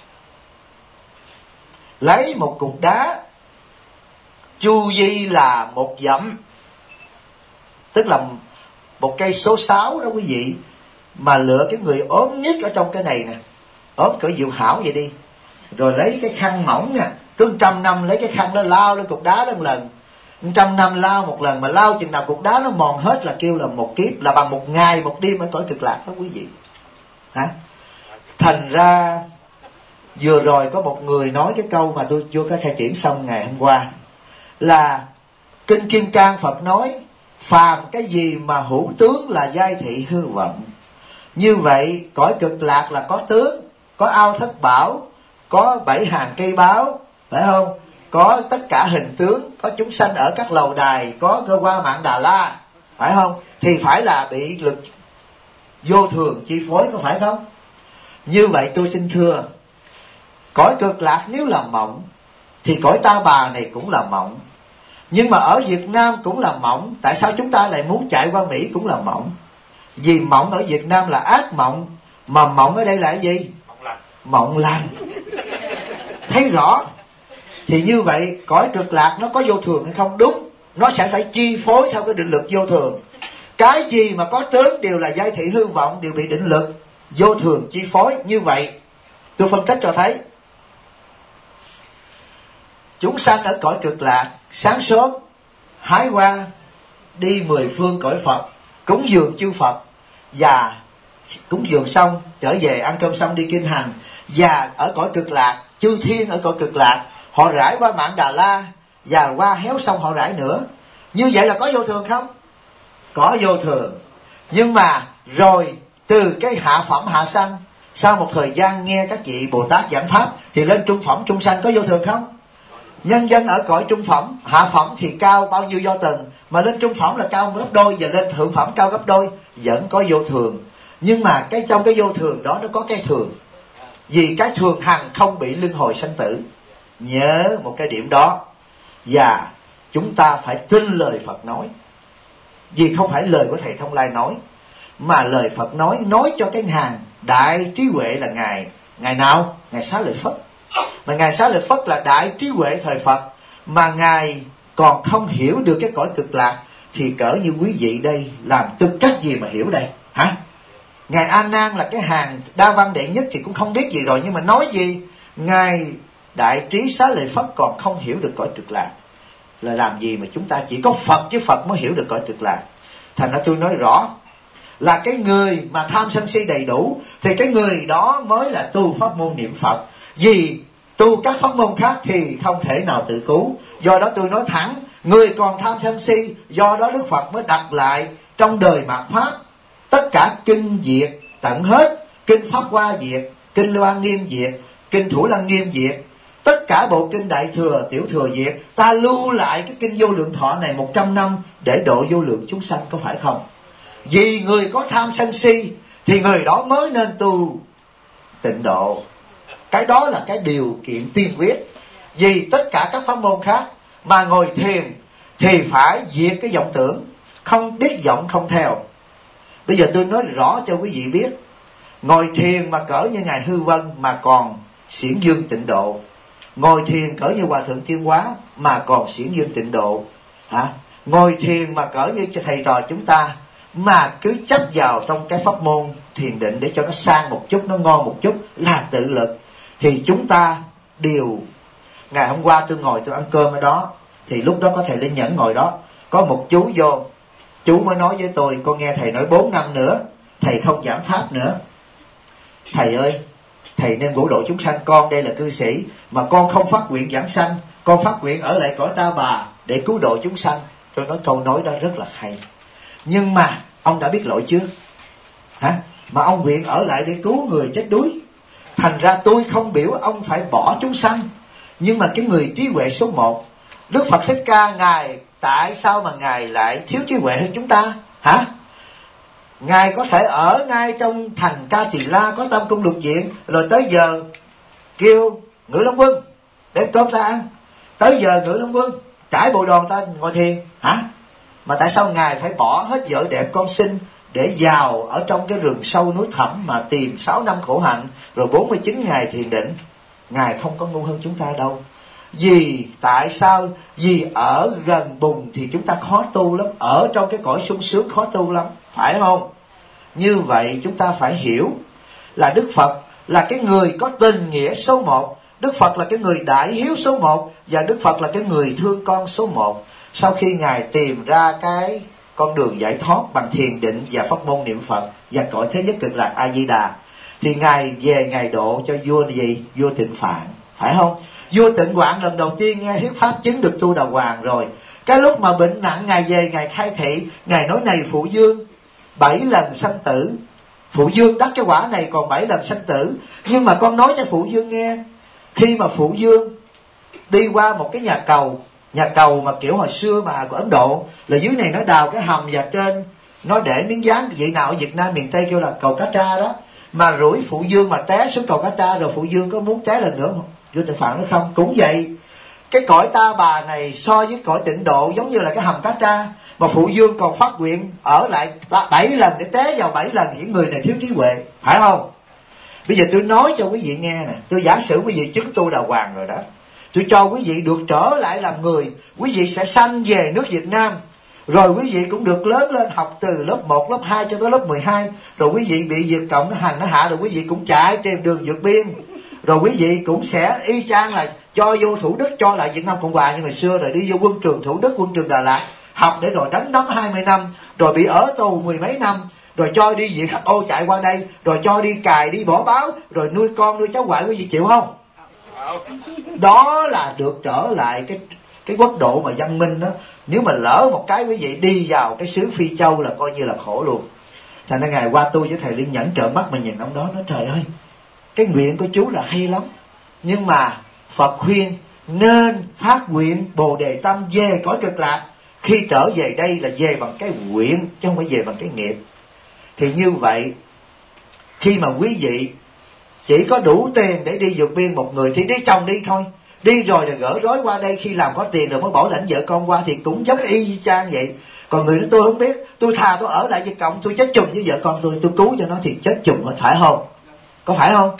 Lấy một cục đá chu vi là 1 dặm, tức là một cây số 6 đó quý vị, mà lựa cái người ốm nhất ở trong cái này nè, ốm cỡ Diệu Hảo vậy đi, rồi lấy cái khăn mỏng nè, cứ 100 năm lấy cái khăn đó lao lên cục đá đó một lần, 100 năm lao một lần, mà lao chừng nào cục đá nó mòn hết là kêu là một kiếp, là bằng một ngày một đêm ở cõi cực lạc đó quý vị. Hả? Thành ra vừa rồi có một người nói cái câu mà tôi chưa có khai triển xong ngày hôm qua, là Kinh Kim Cang Phật nói phàm cái gì mà hữu tướng là giai thị hư vọng. Như vậy cõi cực lạc là có tướng, có ao thất bảo, có 7 hàng cây báo, phải không? Có tất cả hình tướng, có chúng sanh ở các lầu đài, có cơ qua mạng Đà La, phải không? Thì phải là bị lực vô thường chi phối, có phải không? Như vậy tôi xin thưa, cõi cực lạc nếu là mộng thì cõi Ta Bà này cũng là mộng. Nhưng mà ở Việt Nam cũng là mộng. Tại sao chúng ta lại muốn chạy qua Mỹ cũng là mộng? Vì mộng ở Việt Nam là ác mộng, mà mộng ở đây là cái gì? Mộng lành. Thấy rõ. Thì như vậy cõi cực lạc nó có vô thường hay không? Đúng. Nó sẽ phải chi phối theo cái định lực vô thường. Cái gì mà có tướng đều là giai thị hư vọng, đều bị định lực vô thường chi phối. Như vậy tôi phân tích cho thấy chúng sanh ở cõi cực lạc sáng sớm hái hoa, đi 10 phương cõi Phật, cúng dường chư Phật, và cúng dường xong trở về ăn cơm xong đi kinh hành. Và ở cõi cực lạc, chư thiên ở cõi cực lạc họ rải qua mạng Đà La, và hoa héo xong họ rải nữa. Như vậy là có vô thường không? Có vô thường. Nhưng mà rồi từ cái hạ phẩm hạ sanh, sau một thời gian nghe các vị Bồ Tát giảng pháp thì lên trung phẩm trung sanh, có vô thường không? Nhân dân ở cõi trung phẩm, hạ phẩm thì cao bao nhiêu do từng, mà lên trung phẩm là cao gấp đôi, và lên thượng phẩm cao gấp đôi, vẫn có vô thường. Nhưng mà cái trong cái vô thường đó nó có cái thường, vì cái thường hằng không bị luân hồi sanh tử. Nhớ một cái điểm đó. Và chúng ta phải tin lời Phật nói, vì không phải lời của thầy Thông Lai nói, mà lời Phật nói cho cái hàng đại trí huệ là ngày nào? Ngày Xá Lợi Phất. Mà Ngài Xá Lợi Phất là đại trí huệ thời Phật, mà Ngài còn không hiểu được cái cõi cực lạc, thì cỡ như quý vị đây làm tư cách gì mà hiểu đây? Hả? Ngài A Nan là cái hàng đa văn đệ nhất thì cũng không biết gì rồi, nhưng mà nói gì? Ngài đại trí Xá Lợi Phất còn không hiểu được cõi cực lạc, là làm gì mà chúng ta chỉ có Phật chứ Phật mới hiểu được cõi cực lạc. Thành ra tôi nói rõ là cái người mà tham sân si đầy đủ thì cái người đó mới là tu pháp môn niệm Phật. Vì tu các pháp môn khác thì không thể nào tự cứu. Do đó tôi nói thẳng, người còn tham sân si, do đó Đức Phật mới đặt lại trong đời mạt Pháp tất cả kinh diệt tận hết. Kinh Pháp Hoa diệt, kinh Loan Nghiêm diệt, kinh Thủ Lăng Nghiêm diệt, tất cả bộ kinh Đại Thừa, Tiểu Thừa diệt. Ta lưu lại cái kinh Vô Lượng Thọ này 100 năm để độ vô lượng chúng sanh, có phải không? Vì người có tham sân si thì người đó mới nên tu tịnh độ. Cái đó là cái điều kiện tiên quyết. Vì tất cả các pháp môn khác mà ngồi thiền thì phải diệt cái vọng tưởng, không biết vọng không theo. Bây giờ tôi nói rõ cho quý vị biết, ngồi thiền mà cỡ như Ngài Hư Vân mà còn xiển dương tịnh độ, ngồi thiền cỡ như Hòa Thượng Tiên Hóa mà còn xiển dương tịnh độ, hả? ngồi thiền mà cỡ như thầy trò chúng ta mà cứ chấp vào trong cái pháp môn thiền định để cho nó sang một chút, nó ngon một chút là tự lực, thì chúng ta đều. Ngày hôm qua tôi ngồi tôi ăn cơm ở đó, thì lúc đó có thầy Linh Nhẫn ngồi đó, có một chú vô, chú mới nói với tôi: con nghe thầy nói 4 năm nữa thầy không giảng pháp nữa. Thầy ơi, thầy nên bổ độ chúng sanh, con đây là cư sĩ mà con không phát nguyện giảng sanh, con phát nguyện ở lại cõi Ta Bà để cứu độ chúng sanh. Tôi nói câu nói đó rất là hay, nhưng mà ông đã biết lỗi chưa hả? Mà ông nguyện ở lại để cứu người chết đuối. Thành ra tôi không biểu ông phải bỏ chúng sanh, nhưng mà cái người trí huệ số 1, Đức Phật Thích Ca, Ngài tại sao mà Ngài lại thiếu trí huệ hơn chúng ta hả? Ngài có thể ở ngay trong thành Ca Tỳ La có tâm cung lục diện, rồi tới giờ kêu Ngự Long Quân đem cơm ta ăn, tới giờ Ngự Long Quân trải bộ đồ ta ngồi thiền hả? Mà tại sao Ngài phải bỏ hết vợ đẹp con sinh để vào ở trong cái rừng sâu núi thẳm mà tìm 6 năm khổ hạnh rồi 49 ngày thiền định? Ngài không có ngu hơn chúng ta đâu. Tại sao? Vì ở gần bùn thì chúng ta khó tu lắm, ở trong cái cõi sung sướng khó tu lắm, phải không? Như vậy chúng ta phải hiểu là Đức Phật là cái người có tình nghĩa số 1, Đức Phật là cái người đại hiếu số 1, và Đức Phật là cái người thương con số 1. Sau khi Ngài tìm ra cái con đường giải thoát bằng thiền định và pháp môn niệm Phật và cõi thế giới cực lạc A Di Đà, thì Ngài về Ngài độ cho vua gì? Vua Tịnh Phạn, phải không? Vua Tịnh Hoạn lần đầu tiên nghe thuyết pháp chứng được Tu Đà Hoàng rồi. Cái lúc mà bệnh nặng, Ngài về Ngài khai thị, Ngài nói: này Phụ Dương, 7 lần sanh tử, Phụ Dương đắc cái quả này còn 7 lần sanh tử. Nhưng mà con nói cho Phụ Dương nghe, khi mà Phụ Dương đi qua một cái nhà cầu mà kiểu hồi xưa mà của Ấn Độ, là dưới này nó đào cái hầm và trên nó để miếng dán, vị nào ở Việt Nam miền Tây kêu là cầu Cá Tra đó, mà rủi Phụ Dương mà té xuống cầu Cá Tra rồi Phụ Dương có muốn té lần nữa không? Vua Tịnh Phạn nói không. Cũng vậy, cái cõi Ta Bà này so với cõi Tịnh Độ giống như là cái hầm Cá Tra, mà Phụ Dương còn phát nguyện ở lại 7 lần để té vào 7 lần, những người này thiếu trí huệ, phải không? Bây giờ tôi nói cho quý vị nghe nè, tôi giả sử quý vị chứng Tu Đà Hoàng rồi đó, tôi cho quý vị được trở lại làm người, quý vị sẽ sanh về nước Việt Nam, rồi quý vị cũng được lớn lên học từ lớp 1, lớp 2 cho tới lớp 12, rồi quý vị bị Việt Cộng nó hành nó hạ, rồi quý vị cũng chạy tìm đường vượt biên, rồi quý vị cũng sẽ y chang là cho vô Thủ Đức, cho lại Việt Nam Cộng Hòa như ngày xưa, rồi đi vô quân trường Thủ Đức, quân trường Đà Lạt học để rồi đánh đấm 20 năm, rồi bị ở tù 10 mấy năm, rồi cho đi Viện HO chạy qua đây, rồi cho đi cài, đi bỏ báo, rồi nuôi con nuôi cháu ngoại, quý vị chịu không? Đó là được trở lại cái quốc độ mà văn minh đó. Nếu mà lỡ một cái quý vị đi vào cái xứ Phi Châu là coi như là khổ luôn. Thành ra ngày qua tôi với thầy Linh Nhẫn trợn mắt mà nhìn ông đó, nói trời ơi, cái nguyện của chú là hay lắm, nhưng mà Phật khuyên nên phát nguyện Bồ Đề tâm về cõi cực lạc. Khi trở về đây là về bằng cái nguyện chứ không phải về bằng cái nghiệp. Thì như vậy, khi mà quý vị chỉ có đủ tiền để đi vượt biên một người thì đi chồng đi thôi. Đi rồi là gỡ rối qua đây, khi làm có tiền rồi mới bỏ lãnh vợ con qua, thì cũng giống y chang vậy. Còn người nói tôi không biết, tôi thà tôi ở lại Việt Cộng, tôi chết chùm với vợ con tôi cứu cho nó thì chết chùm, phải không? Có phải không?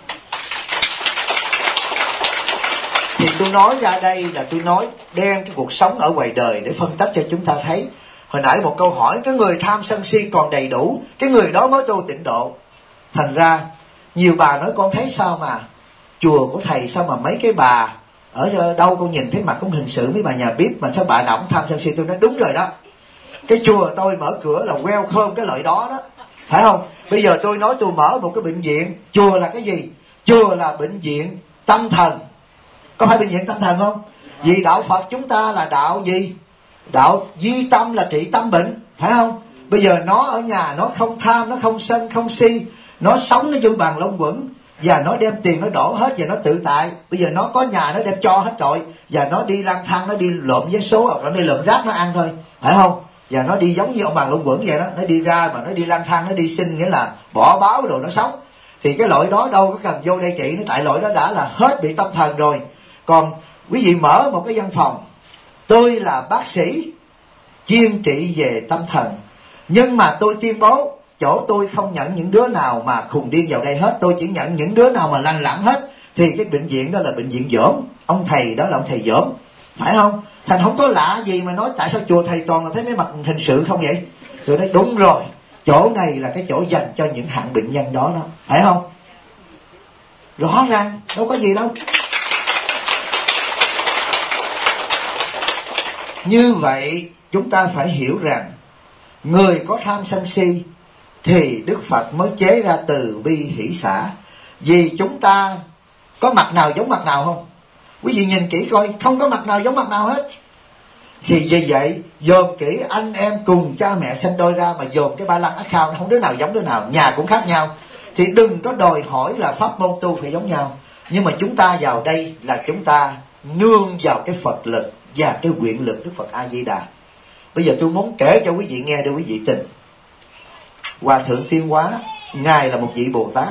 Thì tôi nói ra đây là tôi nói đem cái cuộc sống ở ngoài đời để phân tích cho chúng ta thấy. Hồi nãy một câu hỏi, cái người tham sân si còn đầy đủ, cái người đó mới tu tịnh độ. Thành ra nhiều bà nói con thấy sao mà chùa của thầy sao mà mấy cái bà ở đâu con nhìn thấy mặt cũng hình sự mấy bà nhà bếp, mà sao bà nào cũng tham sân si. Tôi nói đúng rồi đó, cái chùa tôi mở cửa là welcome cái loại đó đó, phải không? Bây giờ tôi nói tôi mở một cái bệnh viện, chùa là cái gì? Chùa là bệnh viện tâm thần. Có phải bệnh viện tâm thần không? Vì đạo Phật chúng ta là đạo gì? Đạo duy tâm là trị tâm bệnh, phải không? Bây giờ nó ở nhà nó không tham, nó không sân, không si, nó sống nó vui bằng lông quẩn, và nó đem tiền nó đổ hết và nó tự tại. Bây giờ nó có nhà nó đem cho hết trọi, và nó đi lang thang, nó đi lộn vé số hoặc nó đi lượm rác nó ăn thôi, phải không? Và nó đi giống như ông bằng lông quẩn vậy đó, nó đi ra mà nó đi lang thang, nó đi xin, nghĩa là bỏ báo đồ nó sống. Thì cái loại đó đâu có cần vô đây trị, nó tại loại đó đã là hết bị tâm thần rồi. Còn quý vị mở một cái văn phòng, tôi là bác sĩ chuyên trị về tâm thần, nhưng mà tôi tuyên bố chỗ tôi không nhận những đứa nào mà khùng điên vào đây hết, tôi chỉ nhận những đứa nào mà lành lặn hết. Thì cái bệnh viện đó là bệnh viện dởm, ông thầy đó là ông thầy dởm, phải không? Thành không có lạ gì mà nói tại sao chùa thầy toàn là thấy mấy mặt hình sự không vậy? Tôi nói đúng rồi, chỗ này là cái chỗ dành cho những hạng bệnh nhân đó, phải không? Rõ ràng đâu có gì đâu. Như vậy chúng ta phải hiểu rằng người có tham sân si thì Đức Phật mới chế ra từ bi hỷ xả. Vì chúng ta có mặt nào giống mặt nào không? Quý vị nhìn kỹ coi, không có mặt nào giống mặt nào hết. Thì vì vậy dồn kỹ anh em cùng cha mẹ sinh đôi ra mà dồn cái ba lăng ác khao, không đứa nào giống đứa nào, nhà cũng khác nhau. Thì đừng có đòi hỏi là pháp môn tu phải giống nhau. Nhưng mà chúng ta vào đây là chúng ta nương vào cái Phật lực và cái nguyện lực Đức Phật A Di Đà. Bây giờ tôi muốn kể cho quý vị nghe để quý vị tin. Hòa thượng Tiên Hóa, ngài là một vị Bồ Tát,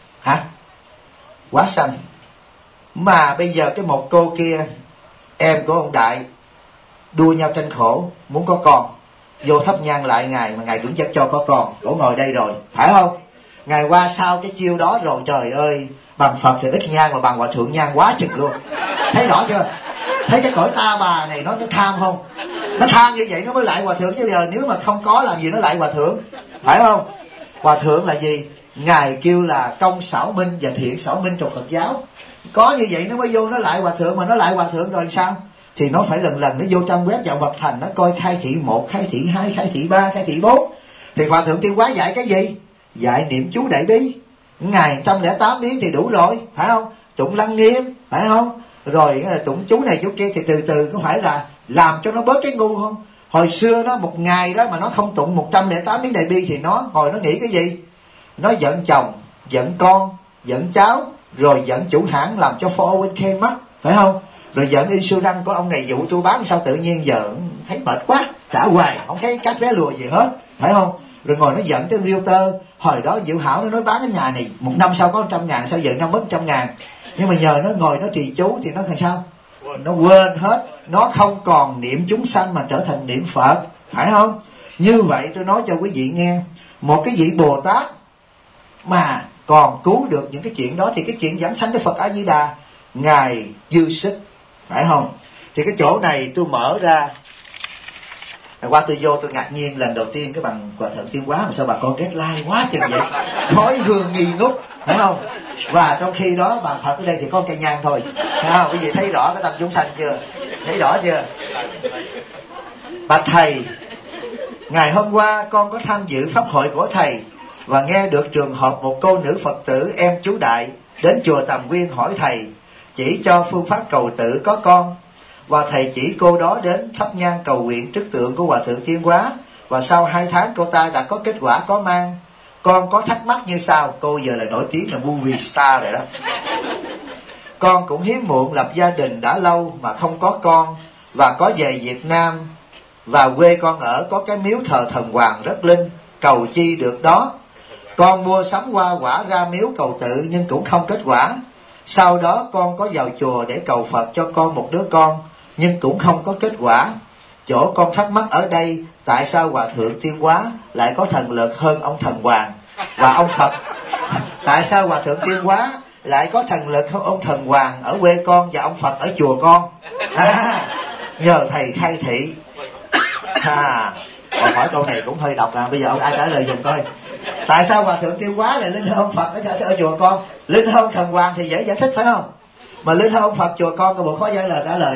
quá sanh. Mà bây giờ cái một cô kia, em của ông Đại, đua nhau tranh khổ, muốn có con, vô thắp nhang lại ngài mà ngài cũng chắc cho có con. Cổ ngồi đây rồi, phải không? Ngài qua sau cái chiêu đó rồi, trời ơi, bằng Phật thì ít nhang mà bằng Hòa thượng nhang quá chừng luôn. Thấy rõ chưa? Thấy cái cõi ta bà này nó tham không? Nó tham như vậy nó mới lại Hòa thượng, chứ bây giờ nếu mà không có làm gì nó lại Hòa thượng, phải không? Hòa thượng là gì? Ngài kêu là công xảo minh và thiện xảo minh trong Phật giáo. Có như vậy nó mới vô nó lại Hòa thượng, mà nó lại Hòa thượng rồi sao? Thì nó phải lần lần nó vô trang web Dạo Vật Thành, nó coi khai thị 1, khai thị 2, khai thị 3, khai thị 4. Thì Hòa thượng Tiên Hóa dạy cái gì? Dạy niệm chú Đại Bi, ngày 108 biến thì đủ rồi, phải không? Tụng Lăng Nghiêm, phải không? Rồi tụng chú này chú kia, thì từ từ có phải là làm cho nó bớt cái ngu không? Hồi xưa đó một ngày đó mà nó không tụng 108 biến Đại Bi thì nó hồi nó nghĩ cái gì? Nó giận chồng, giận con, giận cháu, rồi giận chủ hãng làm cho 401k mất, phải không? Rồi giận insurance của ông này dụ tôi bán sao tự nhiên giờ thấy mệt quá, trả hoài không thấy cát vé lùa gì hết, phải không? Rồi ngồi nó giận cái realtor, hồi đó Diệu Hảo nó nói bán cái nhà này 1 năm sau có 100.000, sao giờ năm mất 100.000. Nhưng mà nhờ nó ngồi nó trì chú thì nó làm sao? Nó quên hết, nó không còn niệm chúng sanh mà trở thành niệm Phật, phải không? Như vậy tôi nói cho quý vị nghe, một cái vị Bồ Tát mà còn cứu được những cái chuyện đó thì cái chuyện giảng sanh Đức Phật A Di Đà ngài dư sức, phải không? Thì cái chỗ này tôi mở ra, qua tôi vô tôi ngạc nhiên lần đầu tiên cái bằng Hòa thượng Tiên Hóa mà sao bà con get like quá chừng vậy, khói hương nghi ngút, phải không? Và trong khi đó bàn Phật ở đây thì có cây nhang thôi, phải không? Quý vị thấy rõ cái tâm chúng sanh chưa? Thấy rõ chưa? Bạch thầy, ngày hôm qua con có tham dự pháp hội của thầy và nghe được trường hợp một cô nữ Phật tử em chú Đại đến chùa Tầm Nguyên hỏi thầy chỉ cho phương pháp cầu tử có con, và thầy chỉ cô đó đến thắp nhang cầu nguyện trước tượng của Hòa thượng Tiên Hóa, và sau 2 tháng cô ta đã có kết quả có mang. Con có thắc mắc như sau, cô giờ là nổi tiếng là movie star rồi đó. Con cũng hiếm muộn lập gia đình đã lâu mà không có con, và có về Việt Nam và quê con ở có cái miếu thờ thần hoàng rất linh, cầu chi được đó. Con mua sắm hoa quả ra miếu cầu tự nhưng cũng không kết quả. Sau đó con có vào chùa để cầu Phật cho con một đứa con nhưng cũng không có kết quả. Chỗ con thắc mắc ở đây, tại sao Hòa thượng Tiên Hóa lại có thần lực hơn ông thần hoàng và ông Phật? Tại sao Hòa thượng Tiên Hóa lại có thần lực hơn ông thần hoàng ở quê con và ông Phật ở chùa con? Nhờ thầy khai thị. Còn hỏi câu này cũng hơi độc bây giờ ông ai trả lời dùm coi. Tại sao Hòa thượng Tiên Hóa lại linh hơn ông Phật ở chùa con? Linh hơn thần hoàng thì dễ giải thích, phải không? Mà linh hơn ông Phật chùa con có bộ khó trả lời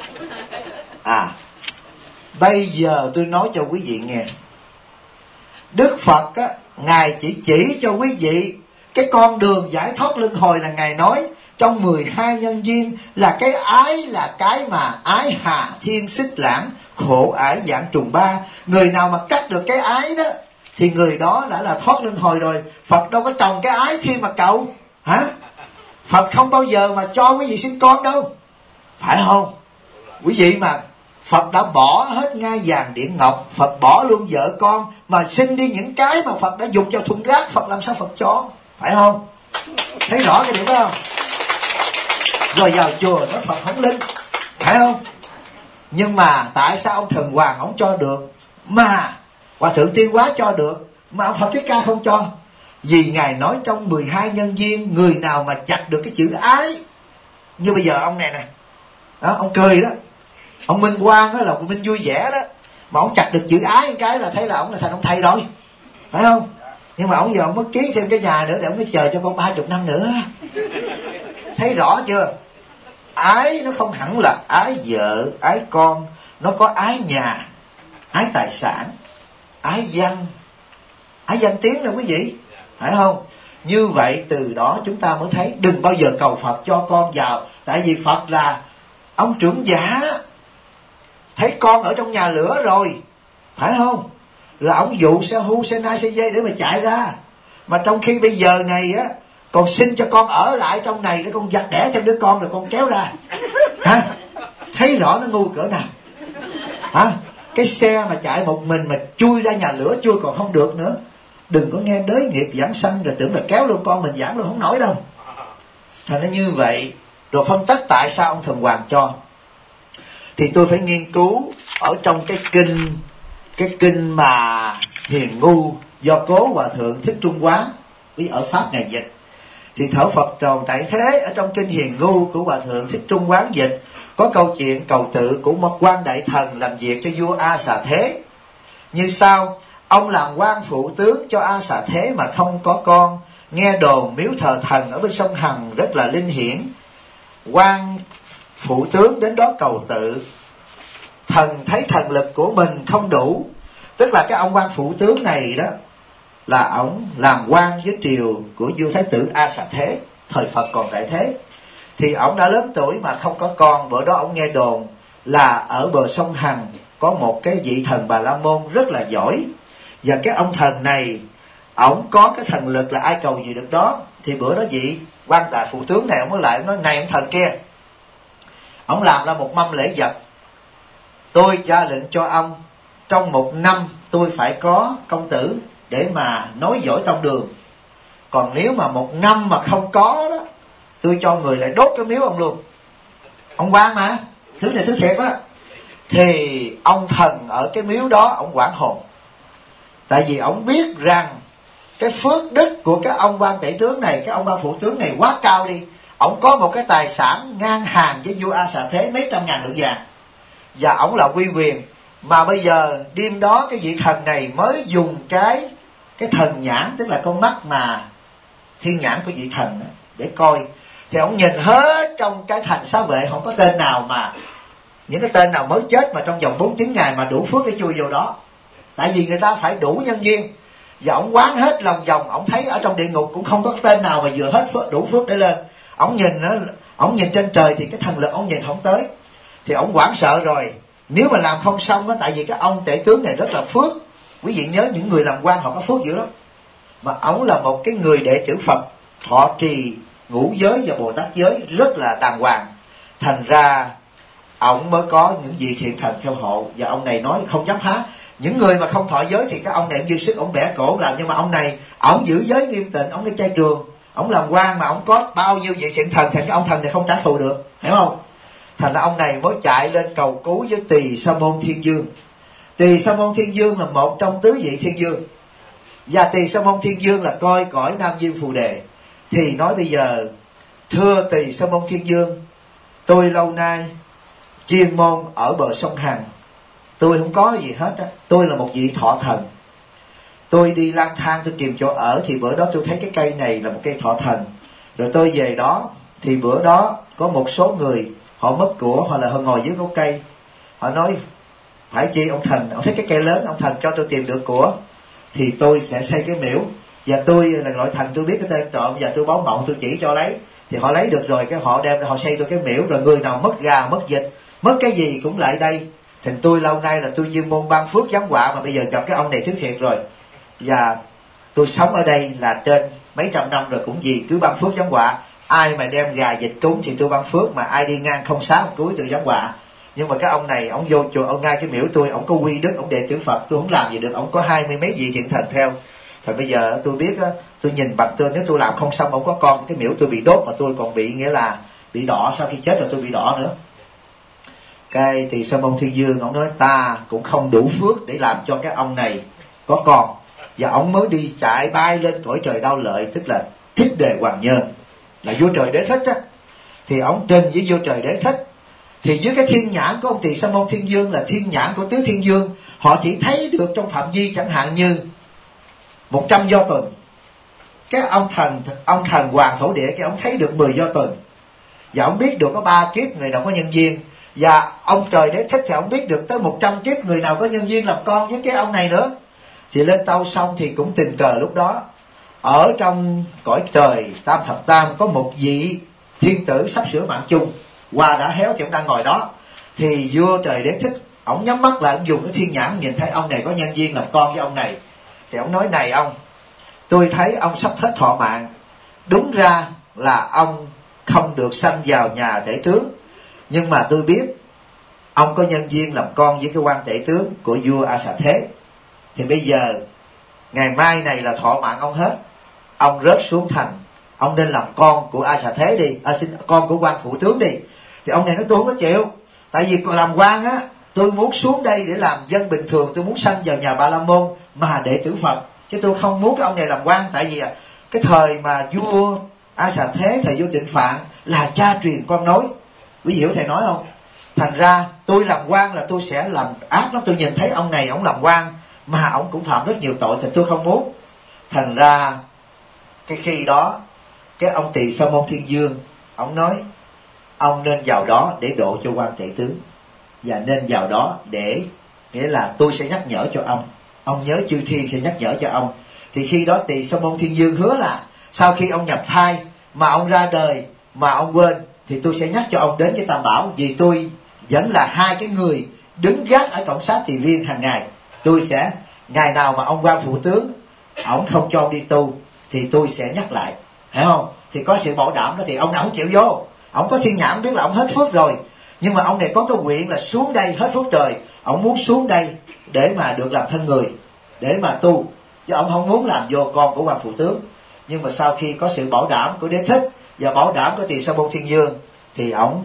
bây giờ tôi nói cho quý vị nghe. Đức Phật á, ngài chỉ cho quý vị cái con đường giải thoát luân hồi, là ngài nói trong 12 nhân duyên là cái ái, là cái mà ái hà thiên xích lãng, khổ ải dạng trùng ba. Người nào mà cắt được cái ái đó thì người đó đã là thoát luân hồi rồi. Phật đâu có trồng cái ái khi mà cầu, Phật không bao giờ mà cho quý vị sinh con đâu, phải không? Quý vị mà Phật đã bỏ hết ngai vàng điện ngọc, Phật bỏ luôn vợ con mà sinh đi những cái mà Phật đã dục vào thùng rác, Phật làm sao Phật cho, phải không? Thấy rõ cái điểm đó không? Rồi vào chùa nói Phật không linh, phải không? Nhưng mà tại sao ông thần hoàng ông cho được mà Hòa thượng Tiên Hóa cho được mà ông Phật Thích Ca không cho? Vì ngài nói trong 12 nhân duyên, người nào mà chặt được cái chữ ái, như bây giờ ông này nè, đó, ông cười đó, Ông Minh Quang đó là ông Minh vui vẻ đó, mà ông chặt được chữ ái một cái là thấy là ông là thành ông thầy rồi, phải không? Nhưng mà ông giờ ông mới ký thêm cái nhà nữa để ông mới chờ cho con 30 năm nữa. Thấy rõ chưa? Ái nó không hẳn là ái vợ, ái con, nó có ái nhà, ái tài sản, ái danh tiếng nè quý vị, phải không? Như vậy từ đó chúng ta mới thấy đừng bao giờ cầu Phật cho con vào, tại vì Phật là ông trưởng giả, thấy con ở trong nhà lửa rồi, phải không? Là ông dụ xe hu, xe nai, xe dây để mà chạy ra, mà trong khi bây giờ này á còn xin cho con ở lại trong này để con giặt đẻ thêm đứa con rồi con kéo ra. Hả? Thấy rõ nó ngu cỡ nào. Hả? Cái xe mà chạy một mình mà chui ra nhà lửa chui còn không được nữa. Đừng có nghe đới nghiệp giảng sanh rồi tưởng là kéo luôn con mình giảng luôn không nổi đâu. Thành ra như vậy. Rồi phân tích tại sao ông Thần Hoàng cho, thì tôi phải nghiên cứu ở trong cái kinh mà Hiền Ngu do Cố Hòa Thượng Thích Trung Quán ở Pháp Ngài dịch. Thì thở Phật tròn tại thế, ở trong kinh Hiền Ngu của Hòa Thượng Thích Trung Quán dịch có câu chuyện cầu tự của một quan đại thần làm việc cho vua A Xà Thế như sau. Ông làm quan phụ tướng cho A Xà Thế mà không có con, nghe đồn miếu thờ thần ở bên sông Hằng rất là linh hiển. Quan phụ tướng đến đó cầu tự, thần thấy thần lực của mình không đủ, tức là cái ông quan phụ tướng này đó là ổng làm quan với triều của vua Thái tử A Xà Thế thời Phật còn tại thế. Thì ổng đã lớn tuổi mà không có con. Bữa đó ổng nghe đồn là ở bờ sông Hằng có một cái vị thần Bà La Môn rất là giỏi, và cái ông thần này ổng có cái thần lực là ai cầu gì được đó. Thì bữa đó vị quan đại phụ tướng này ổng mới lại, ổng nói này ông thần kia, ổng làm ra một mâm lễ vật, tôi ra lệnh cho ông trong 1 năm tôi phải có công tử để mà nối dõi tông đường. Còn nếu mà 1 năm mà không có đó, tôi cho người lại đốt cái miếu ông luôn. Ông quan mà, thứ này thứ thiệt đó. Thì ông thần ở cái miếu đó ông hoảng hồn, tại vì ông biết rằng cái phước đức của cái ông quan tể tướng này, cái ông quan phụ tướng này quá cao đi. Ông có một cái tài sản ngang hàng với vua A Xà Thế mấy trăm ngàn lượng vàng, và ông là uy quyền. Mà bây giờ đêm đó cái vị thần này mới dùng cái thần nhãn, tức là con mắt mà thiên nhãn của vị thần đó, để coi. Thì ông nhìn hết trong cái thành xá vệ không có tên nào, mà những cái tên nào mới chết mà trong vòng 49 ngày mà đủ phước để chui vào đó. Tại vì người ta phải đủ nhân duyên. Và ông quán hết lòng vòng, ông thấy ở trong địa ngục cũng không có tên nào mà vừa hết phước, đủ phước để lên. Ông nhìn đó, ông nhìn trên trời thì cái thần lực ông nhìn không tới. Thì ông hoảng sợ rồi, nếu mà làm không xong đó, tại vì cái ông tể tướng này rất là phước. Quý vị nhớ những người làm quan họ có phước dữ lắm. Mà ông là một cái người đệ tử Phật, thọ trì ngũ giới và Bồ Tát giới rất là đàng hoàng. Thành ra ông mới có những vị thiện thần theo hộ. Và ông này nói không dám phá. Những người mà không thọ giới thì các ông này dư sức ông bẻ cổ làm. Nhưng mà ông này, ông giữ giới nghiêm tịnh, ông đi chay trường, ông làm quan mà ông có bao nhiêu vị thiện thần, thì cái ông thần này không trả thù được, hiểu không? Thành ra ông này mới chạy lên cầu cứu với Tỳ Sa Môn Thiên Dương. Tỳ Sa Môn Thiên Dương là một trong tứ vị thiên dương, và Tỳ Sa Môn Thiên Dương là coi cõi Nam Diêm Phù Đề. Thì nói bây giờ, thưa Tỳ Sa Môn Thiên Dương, tôi lâu nay chuyên môn ở bờ sông Hằng, tôi không có gì hết á. Tôi là một vị thọ thần, tôi đi lang thang tôi tìm chỗ ở, thì bữa đó tôi thấy cái cây này là một cây thọ thần. Rồi tôi về đó, thì bữa đó có một số người họ mất của, hoặc là họ ngồi dưới gốc cây, họ nói phải chi ông thần, ông thấy cái cây lớn, ông thần cho tôi tìm được của thì tôi sẽ xây cái miễu, và tôi là loại thần, tôi biết cái tên trộm, và tôi báo mộng, tôi chỉ cho lấy. Thì họ lấy được rồi, cái họ đem ra họ xây tôi cái miễu. Rồi người nào mất gà, mất vịt, mất cái gì cũng lại đây. Thì tôi lâu nay là tôi chuyên môn ban phước giáng họa, mà bây giờ gặp cái ông này thứ thiệt rồi, và tôi sống ở đây là trên mấy trăm năm rồi, cũng gì cứ ban phước giáng họa. Ai mà đem gà vịt cúng thì tôi ban phước, mà ai đi ngang không xá một túi tôi giáng họa. Nhưng mà cái ông này, ông vô chùa, ông ngay cái miễu tôi, ông có quy đức, ông đệ tử Phật, tôi không làm gì được. Ông có 20 mấy vị thiện thần theo. Thì bây giờ tôi biết á, tôi nhìn bằng tôi, nếu tôi làm không xong ông có con, cái miễu tôi bị đốt, mà tôi còn bị, nghĩa là bị đỏ, sau khi chết rồi tôi bị đỏ nữa. Cái thì Sa Môn Thiên Dương ông nói ta cũng không đủ phước để làm cho cái ông này có con, và ông mới đi chạy bay lên cõi trời Đao Lợi, tức là Thích Đề Hoàng Nhơn, là vua trời Đế Thích á. Thì ông trình với vua trời Đế Thích Thì dưới cái thiên nhãn của ông Tỳ Sa Môn Thiên Dương là thiên nhãn của tứ thiên dương, họ chỉ thấy được trong phạm vi chẳng hạn như 100 do tuần. Cái ông thần hoàng thổ địa, cái ông thấy được 10 do tuần, và ông biết được có 3 kiếp người nào có nhân duyên. Và ông Trời Đế Thích thì ông biết được tới 100 kiếp người nào có nhân duyên làm con với cái ông này nữa. Thì lên tâu xong thì cũng tình cờ lúc đó ở trong cõi trời Tam Thập Tam có một vị thiên tử sắp sửa mạng chung, hoa đã héo thì ông đang ngồi đó. Thì vua Trời Đế Thích ông nhắm mắt lại, ông dùng cái thiên nhãn nhìn thấy ông này có nhân duyên làm con với ông này. Thì ông nói: này ông, tôi thấy ông sắp hết thọ mạng. Đúng ra là ông không được sanh vào nhà tể tướng, nhưng mà tôi biết ông có nhân duyên làm con với cái quan tể tướng của vua A Xà Thế. Thì bây giờ ngày mai này là thọ mạng ông hết, ông rớt xuống thành, ông nên làm con của A Xà Thế đi, con của quan phụ tướng đi. Thì ông này nói: tôi không có chịu, tại vì còn làm quan á, tôi muốn xuống đây để làm dân bình thường, tôi muốn sanh vào nhà Ba La Môn mà đệ tử Phật, chứ tôi không muốn cái ông này làm quan. Tại vì cái thời mà vua A Xà Thế, thời vua Tịnh Phạn là cha truyền con nối, quý vị hiểu thầy nói không? Thành ra tôi làm quan là tôi sẽ làm ác lắm. Tôi nhìn thấy ông này ông làm quan mà ông cũng phạm rất nhiều tội thì tôi không muốn. Thành ra cái khi đó cái ông Tỳ Sa Môn Thiên Dương ông nói: ông nên vào đó để độ cho quan tể tướng, và nên vào đó để, nghĩa là tôi sẽ nhắc nhở cho ông nhớ chư thiên sẽ nhắc nhở cho ông. Thì khi đó Tỳ Sa Môn Thiên Dương hứa là sau khi ông nhập thai mà ông ra đời mà ông quên thì tôi sẽ nhắc cho ông đến với Tam Bảo, vì tôi vẫn là hai cái người đứng gác ở cổng sát Tỳ Liên hàng ngày. Tôi sẽ, ngày nào mà ông quan phụ tướng ổng không cho ông đi tu thì tôi sẽ nhắc lại, hiểu không? Thì có sự bảo đảm đó, thì ông nào không chịu vô. Ông có thiên nhãn biết là ông hết phước rồi, nhưng mà ông này có cái nguyện là xuống đây hết phước trời, ông muốn xuống đây để mà được làm thân người, để mà tu, chứ ông không muốn làm vô con của quan phụ tướng. Nhưng mà sau khi có sự bảo đảm của Đế Thích và bảo đảm của Tỳ Sa Môn Thiên Dương thì ổng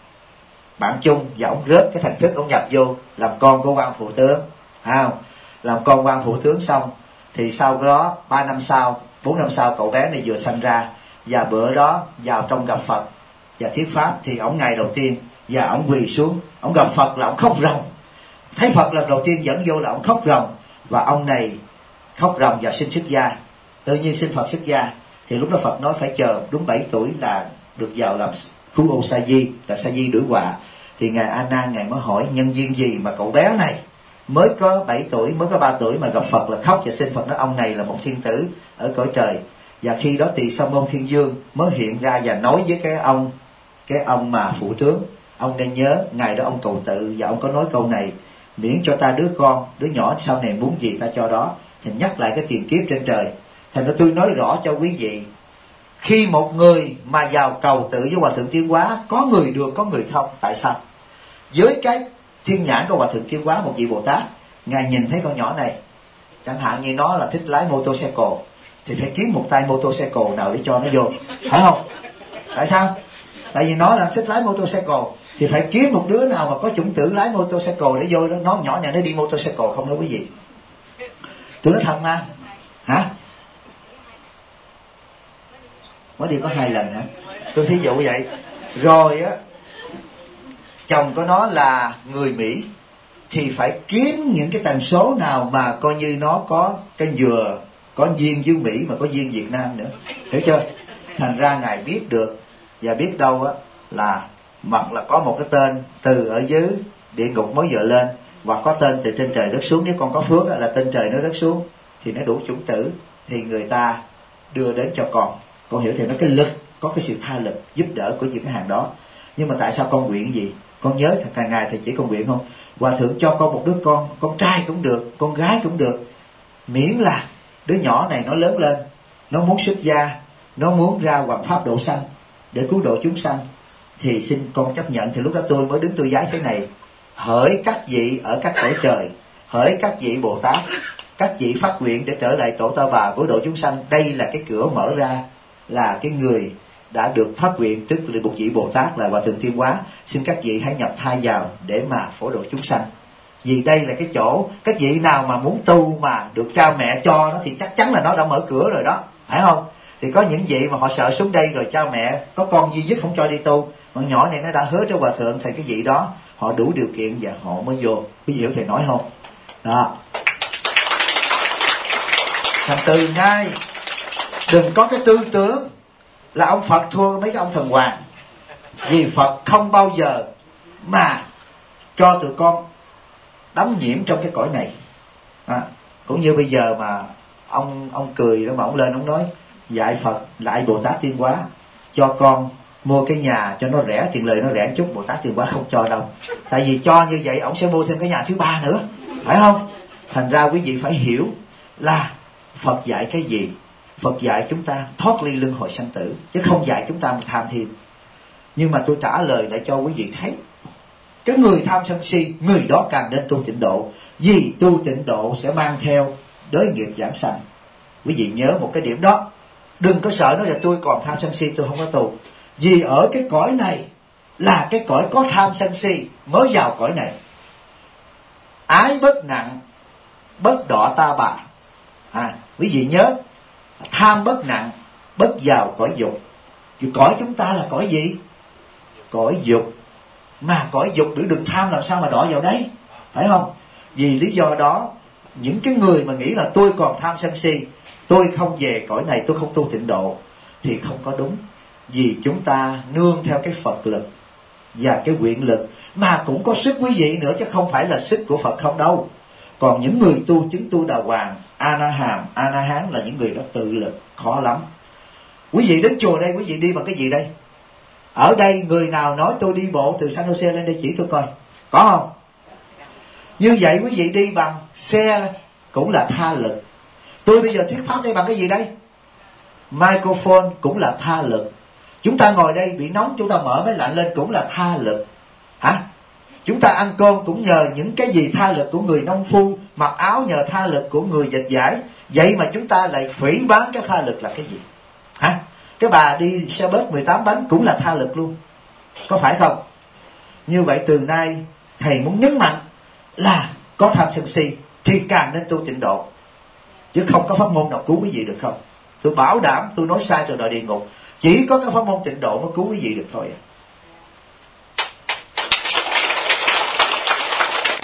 bạn chung, và ổng rớt cái thần thức, ổng nhập vô làm con của quan phụ tướng, không? Làm con quan phụ tướng xong thì sau đó 3 năm sau, 4 năm sau, cậu bé này vừa sanh ra, và bữa đó vào trong gặp Phật và thuyết pháp. Thì ổng ngày đầu tiên và ổng quỳ xuống, ổng gặp Phật là ổng khóc ròng. Thấy Phật lần đầu tiên dẫn vô là ổng khóc ròng, và ông này khóc ròng và xin xuất gia. Tự nhiên xin Phật xuất gia. Thì lúc đó Phật nói phải chờ đúng 7 tuổi là được vào làm Phú Ô Sa Di, là Sa Di đuổi họa. Thì ngài A Nan ngài mới hỏi nhân duyên gì mà cậu bé này mới có 7 tuổi, mới có 3 tuổi mà gặp Phật là khóc và xin Phật nói ông này là một thiên tử ở cõi trời. Và khi đó Tỳ Sa Môn Thiên Dương mới hiện ra và nói với cái ông mà phụ tướng: ông nên nhớ ngày đó ông cầu tự và ông có nói câu này: miễn cho ta đứa con, đứa nhỏ sau này muốn gì ta cho đó. Thì nhắc lại cái tiền kiếp trên trời. Thành ra tôi nói rõ cho quý vị, khi một người mà vào cầu tự với Hòa Thượng Tiến Hóa, có người được có người không. Tại sao? Với cái thiên nhãn của Hòa Thượng Tiến Hóa, một vị Bồ Tát, ngài nhìn thấy con nhỏ này, chẳng hạn như nó là thích lái motorcycle, thì phải kiếm một tay motorcycle nào để cho nó vô, phải không? Tại sao? Tại vì nó là thích lái motorcycle, thì phải kiếm một đứa nào mà có chủng tử lái motorcycle để vô đó. Nó nhỏ này nó đi motorcycle không đâu quý vị. Tôi nói thật mà. Hả? Mới đi có 2 lần hả? Tôi thí dụ vậy. Rồi á, chồng của nó là người Mỹ, thì phải kiếm những cái tần số nào mà coi như nó có cái vừa có duyên với Mỹ mà có duyên Việt Nam nữa, hiểu chưa? Thành ra ngài biết được, và biết đâu á là hoặc là có một cái tên từ ở dưới địa ngục mới vừa lên, hoặc có tên từ trên trời rớt xuống. Nếu con có phước á, là tên trời nó rớt xuống thì nó đủ chủng tử, thì người ta đưa đến cho con hiểu thì nó cái lực, có cái sự tha lực giúp đỡ của những cái hàng đó. Nhưng mà tại sao con nguyện gì? Con nhớ hàng ngày thầy chỉ con nguyện không? Hòa thượng cho con một đứa con trai cũng được, con gái cũng được, miễn là đứa nhỏ này nó lớn lên, nó muốn xuất gia, nó muốn ra hoằng pháp độ sanh để cứu độ chúng sanh, thì xin con chấp nhận. Thì lúc đó tôi mới đứng tôi giái thế này: hỡi các vị ở các cõi trời, hỡi các vị Bồ Tát, các vị phát nguyện để trở lại tổ Ta Bà cứu độ chúng sanh. Đây là cái cửa mở ra, là cái người đã được phát nguyện, tức là một vị Bồ Tát là Hòa Thượng Thiên Hóa. Xin các vị hãy nhập thai vào để mà phổ độ chúng sanh. Vì đây là cái chỗ các vị nào mà muốn tu mà được cha mẹ cho nó thì chắc chắn là nó đã mở cửa rồi đó, phải không? Thì có những vị mà họ sợ xuống đây rồi cha mẹ có con duy nhất không cho đi tu, con nhỏ này nó đã hứa cho hòa thượng thành cái vị đó, họ đủ điều kiện và họ mới vô. Quý vị hiểu thầy nói không? Đó. Thành từ nay đừng có cái tư tưởng là ông Phật thua mấy cái ông thần hoàng, vì Phật không bao giờ mà cho tụi con đắm nhiễm trong cái cõi này. Cũng như bây giờ mà ông cười đó, mà ông lên ông nói dạy Phật lại Bồ Tát Tiên Hóa cho con mua cái nhà cho nó rẻ, tiền lời nó rẻ chút. Bồ Tát Tiên Hóa không cho đâu, tại vì cho như vậy ông sẽ mua thêm cái nhà thứ ba nữa, phải không? Thành ra quý vị phải hiểu là Phật dạy cái gì. Phật dạy chúng ta thoát ly luân hồi sanh tử, chứ không dạy chúng ta mà tham thêm. Nhưng mà tôi trả lời lại cho quý vị thấy, cái người tham sân si, người đó càng nên tu tịnh độ, vì tu tịnh độ sẽ mang theo đới nghiệp giảng sanh. Quý vị nhớ một cái điểm đó, đừng có sợ nói là tôi còn tham sân si tôi không có tu, vì ở cái cõi này là cái cõi có tham sân si mới vào cõi này. Ái bất nặng, bất đọa ta bà. Quý vị nhớ, tham bất nặng, bất vào cõi dục. Cõi chúng ta là cõi gì? Cõi dục. Mà cõi dục đừng tham, làm sao mà đọa vào đấy, phải không? Vì lý do đó, những cái người mà nghĩ là tôi còn tham sân si, tôi không về cõi này, tôi không tu tịnh độ, thì không có đúng. Vì chúng ta nương theo cái Phật lực và cái nguyện lực, mà cũng có sức quý vị nữa, chứ không phải là sức của Phật không đâu. Còn những người tu chứng tu đà hoàng, A-na-hàm, A-na-hán là những người đó tự lực, khó lắm. Quý vị đến chùa đây, quý vị đi bằng cái gì đây? Ở đây người nào nói tôi đi bộ từ San Jose lên đây chỉ tôi coi, có không? Như vậy quý vị đi bằng xe cũng là tha lực. Tôi bây giờ thuyết pháp đây bằng cái gì đây? Microphone cũng là tha lực. Chúng ta ngồi đây bị nóng, chúng ta mở máy lạnh lên cũng là tha lực. Chúng ta ăn cơm cũng nhờ những cái gì tha lực của người nông phu, mặc áo nhờ tha lực của người dệt vải. Vậy mà chúng ta lại phỉ bán cái tha lực là cái gì? Cái bà đi xe bus 18 bánh cũng là tha lực luôn, có phải không? Như vậy từ nay thầy muốn nhấn mạnh là có tham sân si thì càng nên tu tịnh độ, chứ không có pháp môn nào cứu quý vị được không? Tôi bảo đảm, tôi nói sai từ đời địa ngục, chỉ có cái pháp môn tịnh độ mới cứu quý vị được thôi.